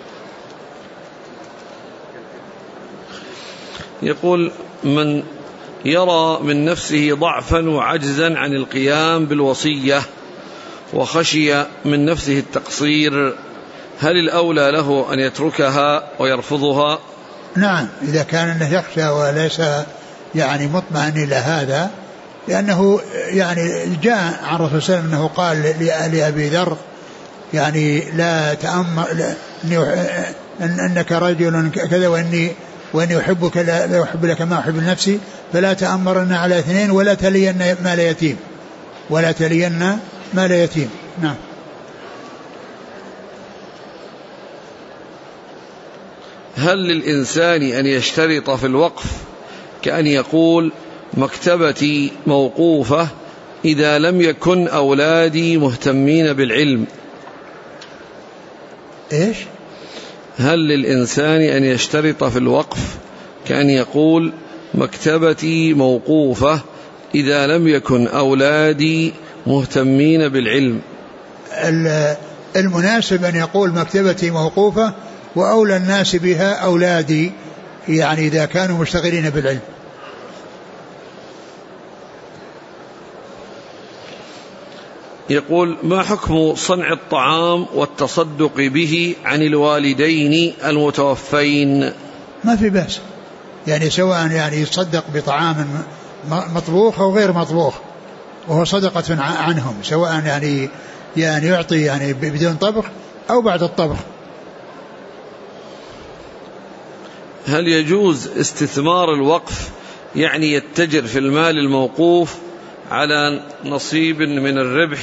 يقول: من يرى من نفسه ضعفا وعجزا عن القيام بالوصية وخشي من نفسه التقصير، هل الأولى له أن يتركها ويرفضها؟ نعم، إذا كان أنه يخشى وليس يعني مطمئن إلى هذا، لأنه يعني جاء عن الرسول صلى الله عليه وسلم أنه قال لأبي ذر يعني لا تأمر أنك رجل كذا وإني أحبك لا أحب لك ما أحب لنفسي، فلا تأمرن على اثنين ولا تلين مال يتيم. نعم. هل للإنسان أن يشترط في الوقف كأن يقول مكتبتي موقوفة إذا لم يكن أولادي مهتمين بالعلم؟ إيش؟ هل للإنسان أن يشترط في الوقف كأن يقول مكتبتي موقوفة إذا لم يكن أولادي مهتمين بالعلم؟ المناسب أن يقول مكتبتي موقوفة وأولى الناس بها أولادي، يعني إذا كانوا مشتغلين بالعلم. يقول ما حكم صنع الطعام والتصدق به عن الوالدين المتوفين؟ ما في بأس، يعني سواء يعني يتصدق بطعام مطبوخ أو غير مطبوخ وهو صدقة عنهم، سواء يعني يعطي يعني بدون طبخ أو بعد الطبخ. هل يجوز استثمار الوقف يعني يتجر في المال الموقوف على نصيب من الربح؟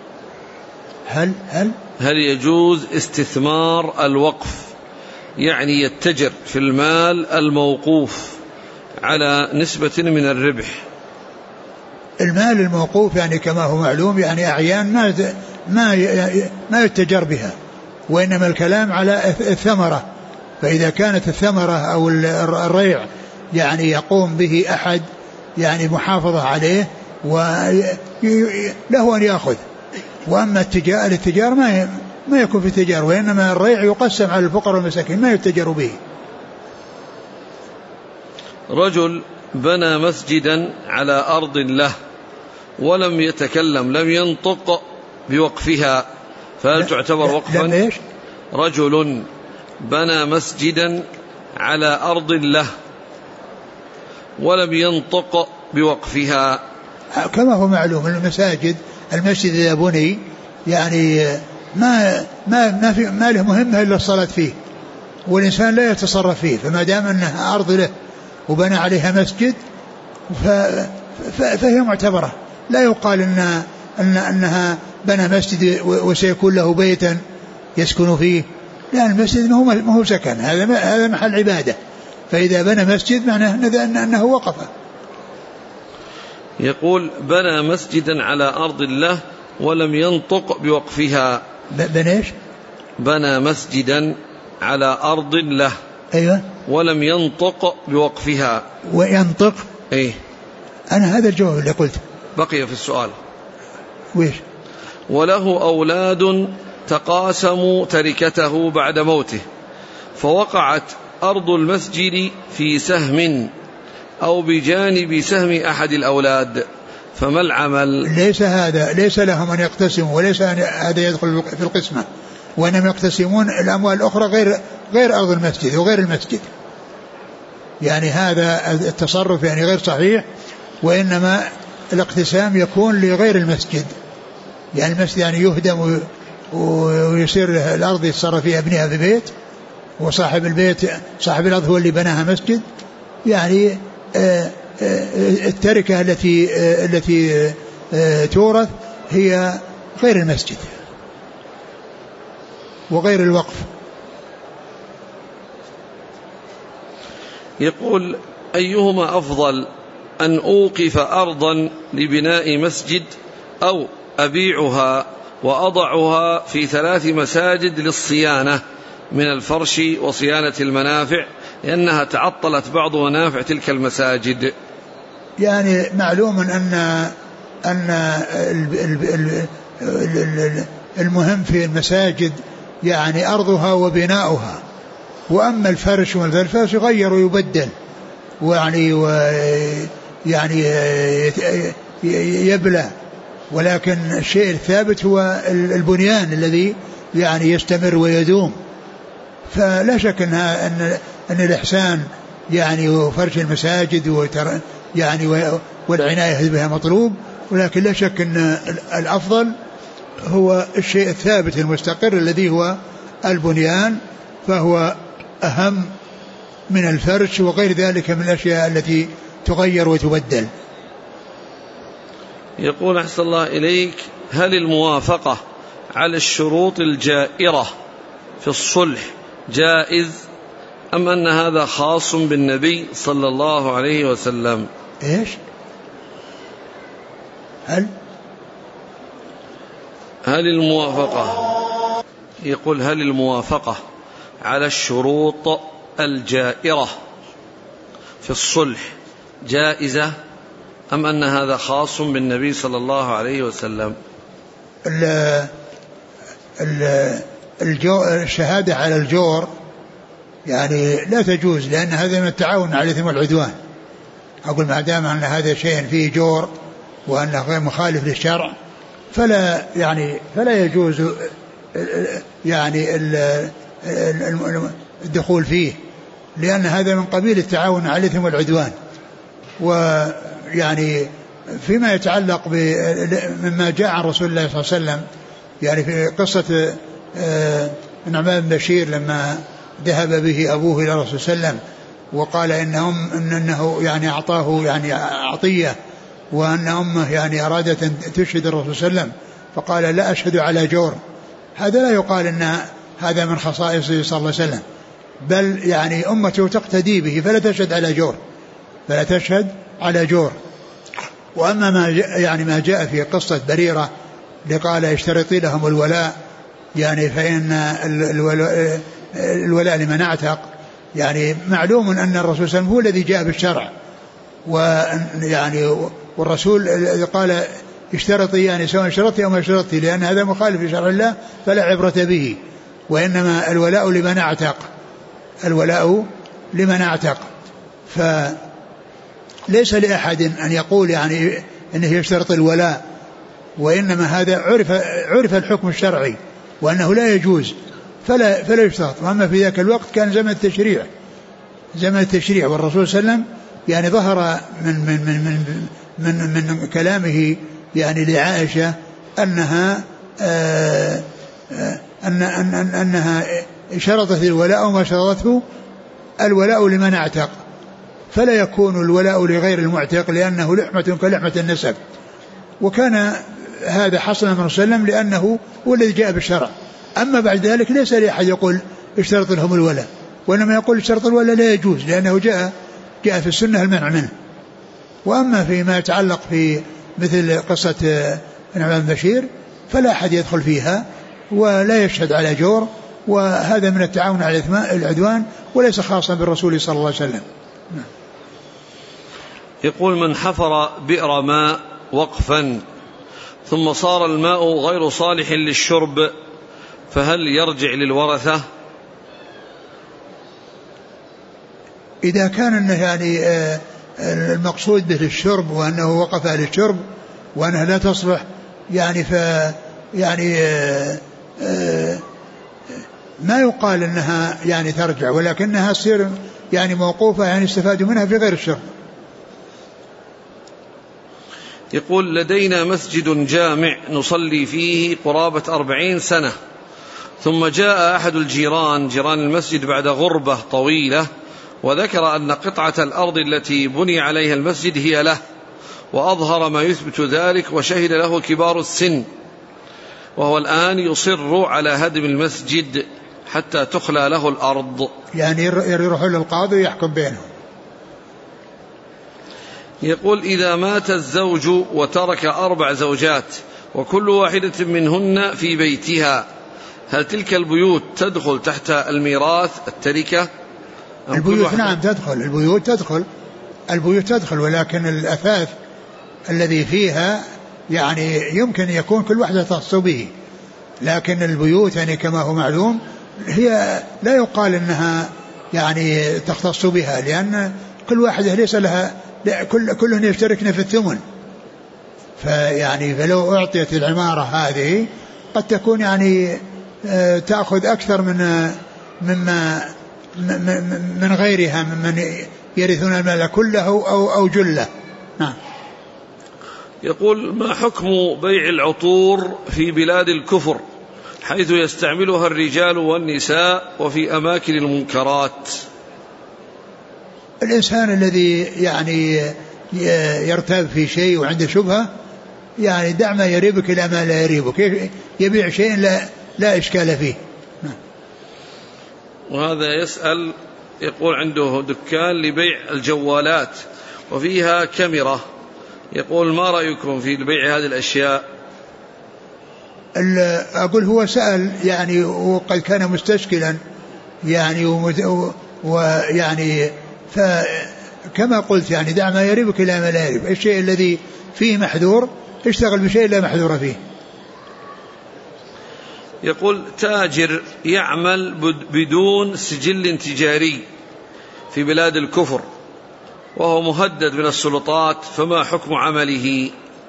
هل يجوز استثمار الوقف يعني يتجر في المال الموقوف على نسبة من الربح؟ المال الموقوف يعني كما هو معلوم يعني أعيان ما يتجر بها، وإنما الكلام على الثمرة. فإذا كانت الثمرة أو الريع يعني يقوم به أحد يعني محافظة عليه وله أن يأخذ. وأما التجار ما يكون في تجار، وإنما الريع يقسم على الفقراء والمساكين ما يتجر به. رجل بنى مسجدا على أرض له ولم يتكلم، لم ينطق بوقفها، فهل تعتبر وقفا؟ رجل بنى مسجدا على أرض له ولم ينطق بوقفها. كما هو معلوم المسجد إذا بني يعني ما له مهمة إلا الصلاة فيه، والإنسان لا يتصرف فيه، فما دام أنها أرض له وبنى عليها مسجد فهي معتبرة. لا يقال أنها بنى مسجد وسيكون له بيتا يسكن فيه، لأن المسجد ما هو سكن، هذا محل عبادة، فإذا بنى مسجد معناه أنه وقف. يقول بنى مسجدا على أرض الله ولم ينطق بوقفها. بنى مسجدا على أرض الله أيوة ولم ينطق بوقفها. وينطق إيه؟ أنا هذا الجواب اللي قلت. بقي في السؤال ويش؟ وله أولاد تقاسموا تركته بعد موته، فوقعت أرض المسجد في سهم أو بجانب سهم أحد الأولاد، فما العمل؟ ليس لهم أن يقتسموا، وليس هذا يدخل في القسمة، وإنما يقتسمون الأموال الأخرى غير أرض المسجد وغير المسجد. يعني هذا التصرف يعني غير صحيح، وإنما الاقتسام يكون لغير المسجد. يعني المسجد يعني يهدم ويصير الأرض يتصرف فيها ابنها في بيت، وصاحب البيت صاحب الأرض هو اللي بناها مسجد. يعني التركة التي تورث هي غير المسجد وغير الوقف. يقول أيهما أفضل، أن أوقف أرضا لبناء مسجد أو أبيعها وأضعها في 3 مساجد للصيانة من الفرش وصيانة المنافع، لأنها تعطلت بعض منافع تلك المساجد؟ يعني معلوم أن المهم في المساجد يعني أرضها وبناؤها، وأما الفرش والفرش يغير ويبدل، ويعني يعني يبلى، ولكن الشيء الثابت هو البنيان الذي يعني يستمر ويدوم. فلا شك أن الإحسان يعني وفرش المساجد يعني والعناية بها مطلوب، ولكن لا شك أن الأفضل هو الشيء الثابت المستقر الذي هو البنيان، فهو أهم من الفرش وغير ذلك من الأشياء التي تغير وتبدل. يقول أحسن الله إليك: هل الموافقة على الشروط الجائرة في الصلح جائز أم أن هذا خاص بالنبي صلى الله عليه وسلم؟ إيش؟ هل الموافقة، يقول هل الموافقة على الشروط الجائرة في الصلح جائزة أم أن هذا خاص بالنبي صلى الله عليه وسلم؟ الشهادة على الجور يعني لا تجوز، لأن هذا من التعاون على الإثم والعدوان. أقول ما دام أن هذا شيء فيه جور وأنه غير مخالف للشرع فلا يجوز يعني الدخول فيه، لأن هذا من قبيل التعاون على الإثم والعدوان. ويعني فيما يتعلق مما جاء عن رسول الله صلى الله عليه وسلم، يعني في قصة النعمان بن بشير لما ذهب به أبوه إلى الرسول صلى الله عليه وسلم وقال إنه يعني أعطاه يعني عطية، وأن أمه يعني أرادت أن تشهد الرسول صلى الله عليه وسلم فقال لا أشهد على جور. هذا لا يقال أن هذا من خصائصه صلى الله عليه وسلم، بل يعني أمته تقتدي به فلا تشهد على جور. وأما ما جاء في قصة بريرة لقال اشترطي لهم الولاء، يعني فإن الولاء لمن اعتق، يعني معلوم أن الرسول صلى الله عليه وسلم هو الذي جاء بالشرع، ويعني والرسول قال اشترطي، يعني سواء اشترطي أو ما اشترطي، لأن هذا مخالف لشرع الله فلا عبرة به، وإنما الولاء لمن اعتق. فليس لأحد أن يقول يعني أنه يشترط الولاء، وإنما هذا عرف الحكم الشرعي وأنه لا يجوز فلا يشترط. وأما في ذاك الوقت كان زمن التشريع والرسول صلى الله عليه وسلم يعني ظهر من كلامه يعني لعائشة أنها شرطت الولاء وما شرطته الولاء لمن اعتق، فلا يكون الولاء لغير المعتق لأنه لحمة كلحمة النسب. وكان هذا حصل من الرسول صلى الله عليه وسلم لأنه هو الذي جاء بالشرع. أما بعد ذلك ليس لأحد يقول اشترط لهم الولاء، وإنما يقول اشترط الولاء لا يجوز، لأنه جاء في السنة المنع منه. وأما فيما يتعلق في مثل قصة النعمان بن بشير فلا أحد يدخل فيها ولا يشهد على جور، وهذا من التعاون على العدوان وليس خاصا بالرسول صلى الله عليه وسلم. يقول: من حفر بئر ماء وقفا ثم صار الماء غير صالح للشرب فهل يرجع للورثة؟ إذا كان أنه يعني المقصود به للشرب وأنه وقف للشرب وأنها لا تصلح يعني ما يقال أنها يعني ترجع، ولكنها تصير يعني موقوفة، يعني استفادوا منها في غير الشرب. يقول: لدينا مسجد جامع نصلي فيه قرابة 40 سنة، ثم جاء أحد جيران المسجد بعد غربة طويلة وذكر أن قطعة الأرض التي بني عليها المسجد هي له، وأظهر ما يثبت ذلك، وشهد له كبار السن، وهو الآن يصر على هدم المسجد حتى تخلى له الأرض. يعني يروح للقاضي ويحكم بينهم. يقول: إذا مات الزوج وترك 4 زوجات وكل واحدة منهن في بيتها، هل تلك البيوت تدخل تحت الميراث التركة؟ البيوت نعم تدخل، البيوت تدخل، ولكن الأثاث الذي فيها يعني يمكن يكون كل واحدة تختص به، لكن البيوت يعني كما هو معلوم هي لا يقال أنها يعني تختص بها، لأن كل واحدة ليس لها كلهن يشتركن في الثمن. فيعني فلو أعطيت العمارة هذه قد تكون يعني تأخذ أكثر من غيرها ممن يرثون المال كله أو جله. نعم. يقول: ما حكم بيع العطور في بلاد الكفر حيث يستعملها الرجال والنساء وفي أماكن المنكرات؟ الإنسان الذي يعني يرتاب في شيء وعنده شبهة يعني دع ما يريبك إلى ما لا يريبك، يبيع شيء لا إشكال فيه. وهذا يسأل يقول عنده دكان لبيع الجوالات وفيها كاميرا، يقول: ما رأيكم في بيع هذه الأشياء؟ أقول هو سأل يعني وقد كان مستشكلا يعني ويعني فكما قلت يعني دع ما يريبك إلى ما لا يريب. الشيء الذي فيه محذور اشتغل بشيء لا محذور فيه. يقول: تاجر يعمل بدون سجل تجاري في بلاد الكفر وهو مهدد من السلطات، فما حكم عمله؟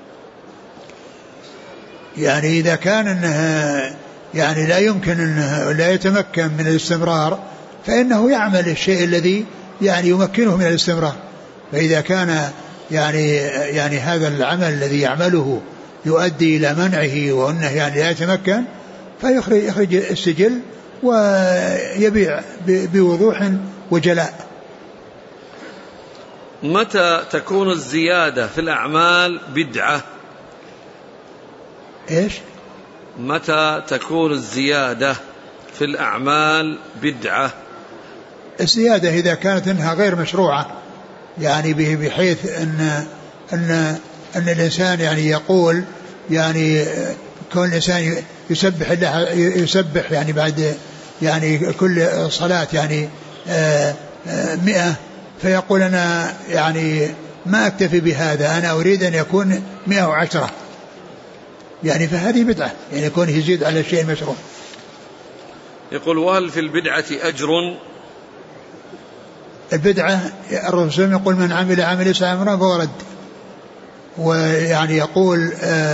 يعني إذا كان أنه يعني لا يمكن أنه لا يتمكن من الاستمرار فإنه يعمل الشيء الذي يعني يمكنه من الاستمرار. فإذا كان يعني هذا العمل الذي يعمله يؤدي إلى منعه وأنه يعني لا يتمكن فيخرج السجل ويبيع بوضوح وجلاء. متى تكون الزيادة في الأعمال بدعة؟ إيش؟ متى تكون الزيادة في الأعمال بدعة؟ الزيادة إذا كانت إنها غير مشروعة يعني بحيث أن الإنسان يعني يقول يعني كون الإنسان يسبح الله يسبح يعني بعد يعني كل صلاة يعني 100 فيقول أنا يعني ما أكتفي بهذا أنا أريد أن يكون 110 يعني فهذه بدعة يعني يكون يزيد على الشيء المشروع. يقول: وهل في البدعة أجر؟ البدعة الرسول يقول: من عمل عمل ليس عليه أمرنا فهو رد. ويعني يقول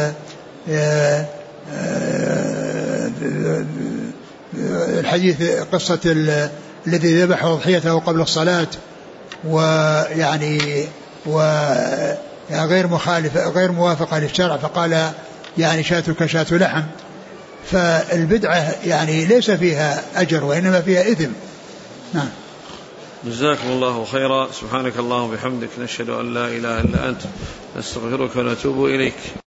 الحديث قصة الذي ذبح أضحيته قبل الصلاة ويعني غير مخالفة غير موافقة للشرع فقال يعني شاتك شات لحم. فالبدعة يعني ليس فيها أجر وإنما فيها إثم. نعم. جزاكم الله خيرا. سبحانك اللهم وبحمدك نشهد أن لا إله إلا أنت نستغفرك ونتوب إليك.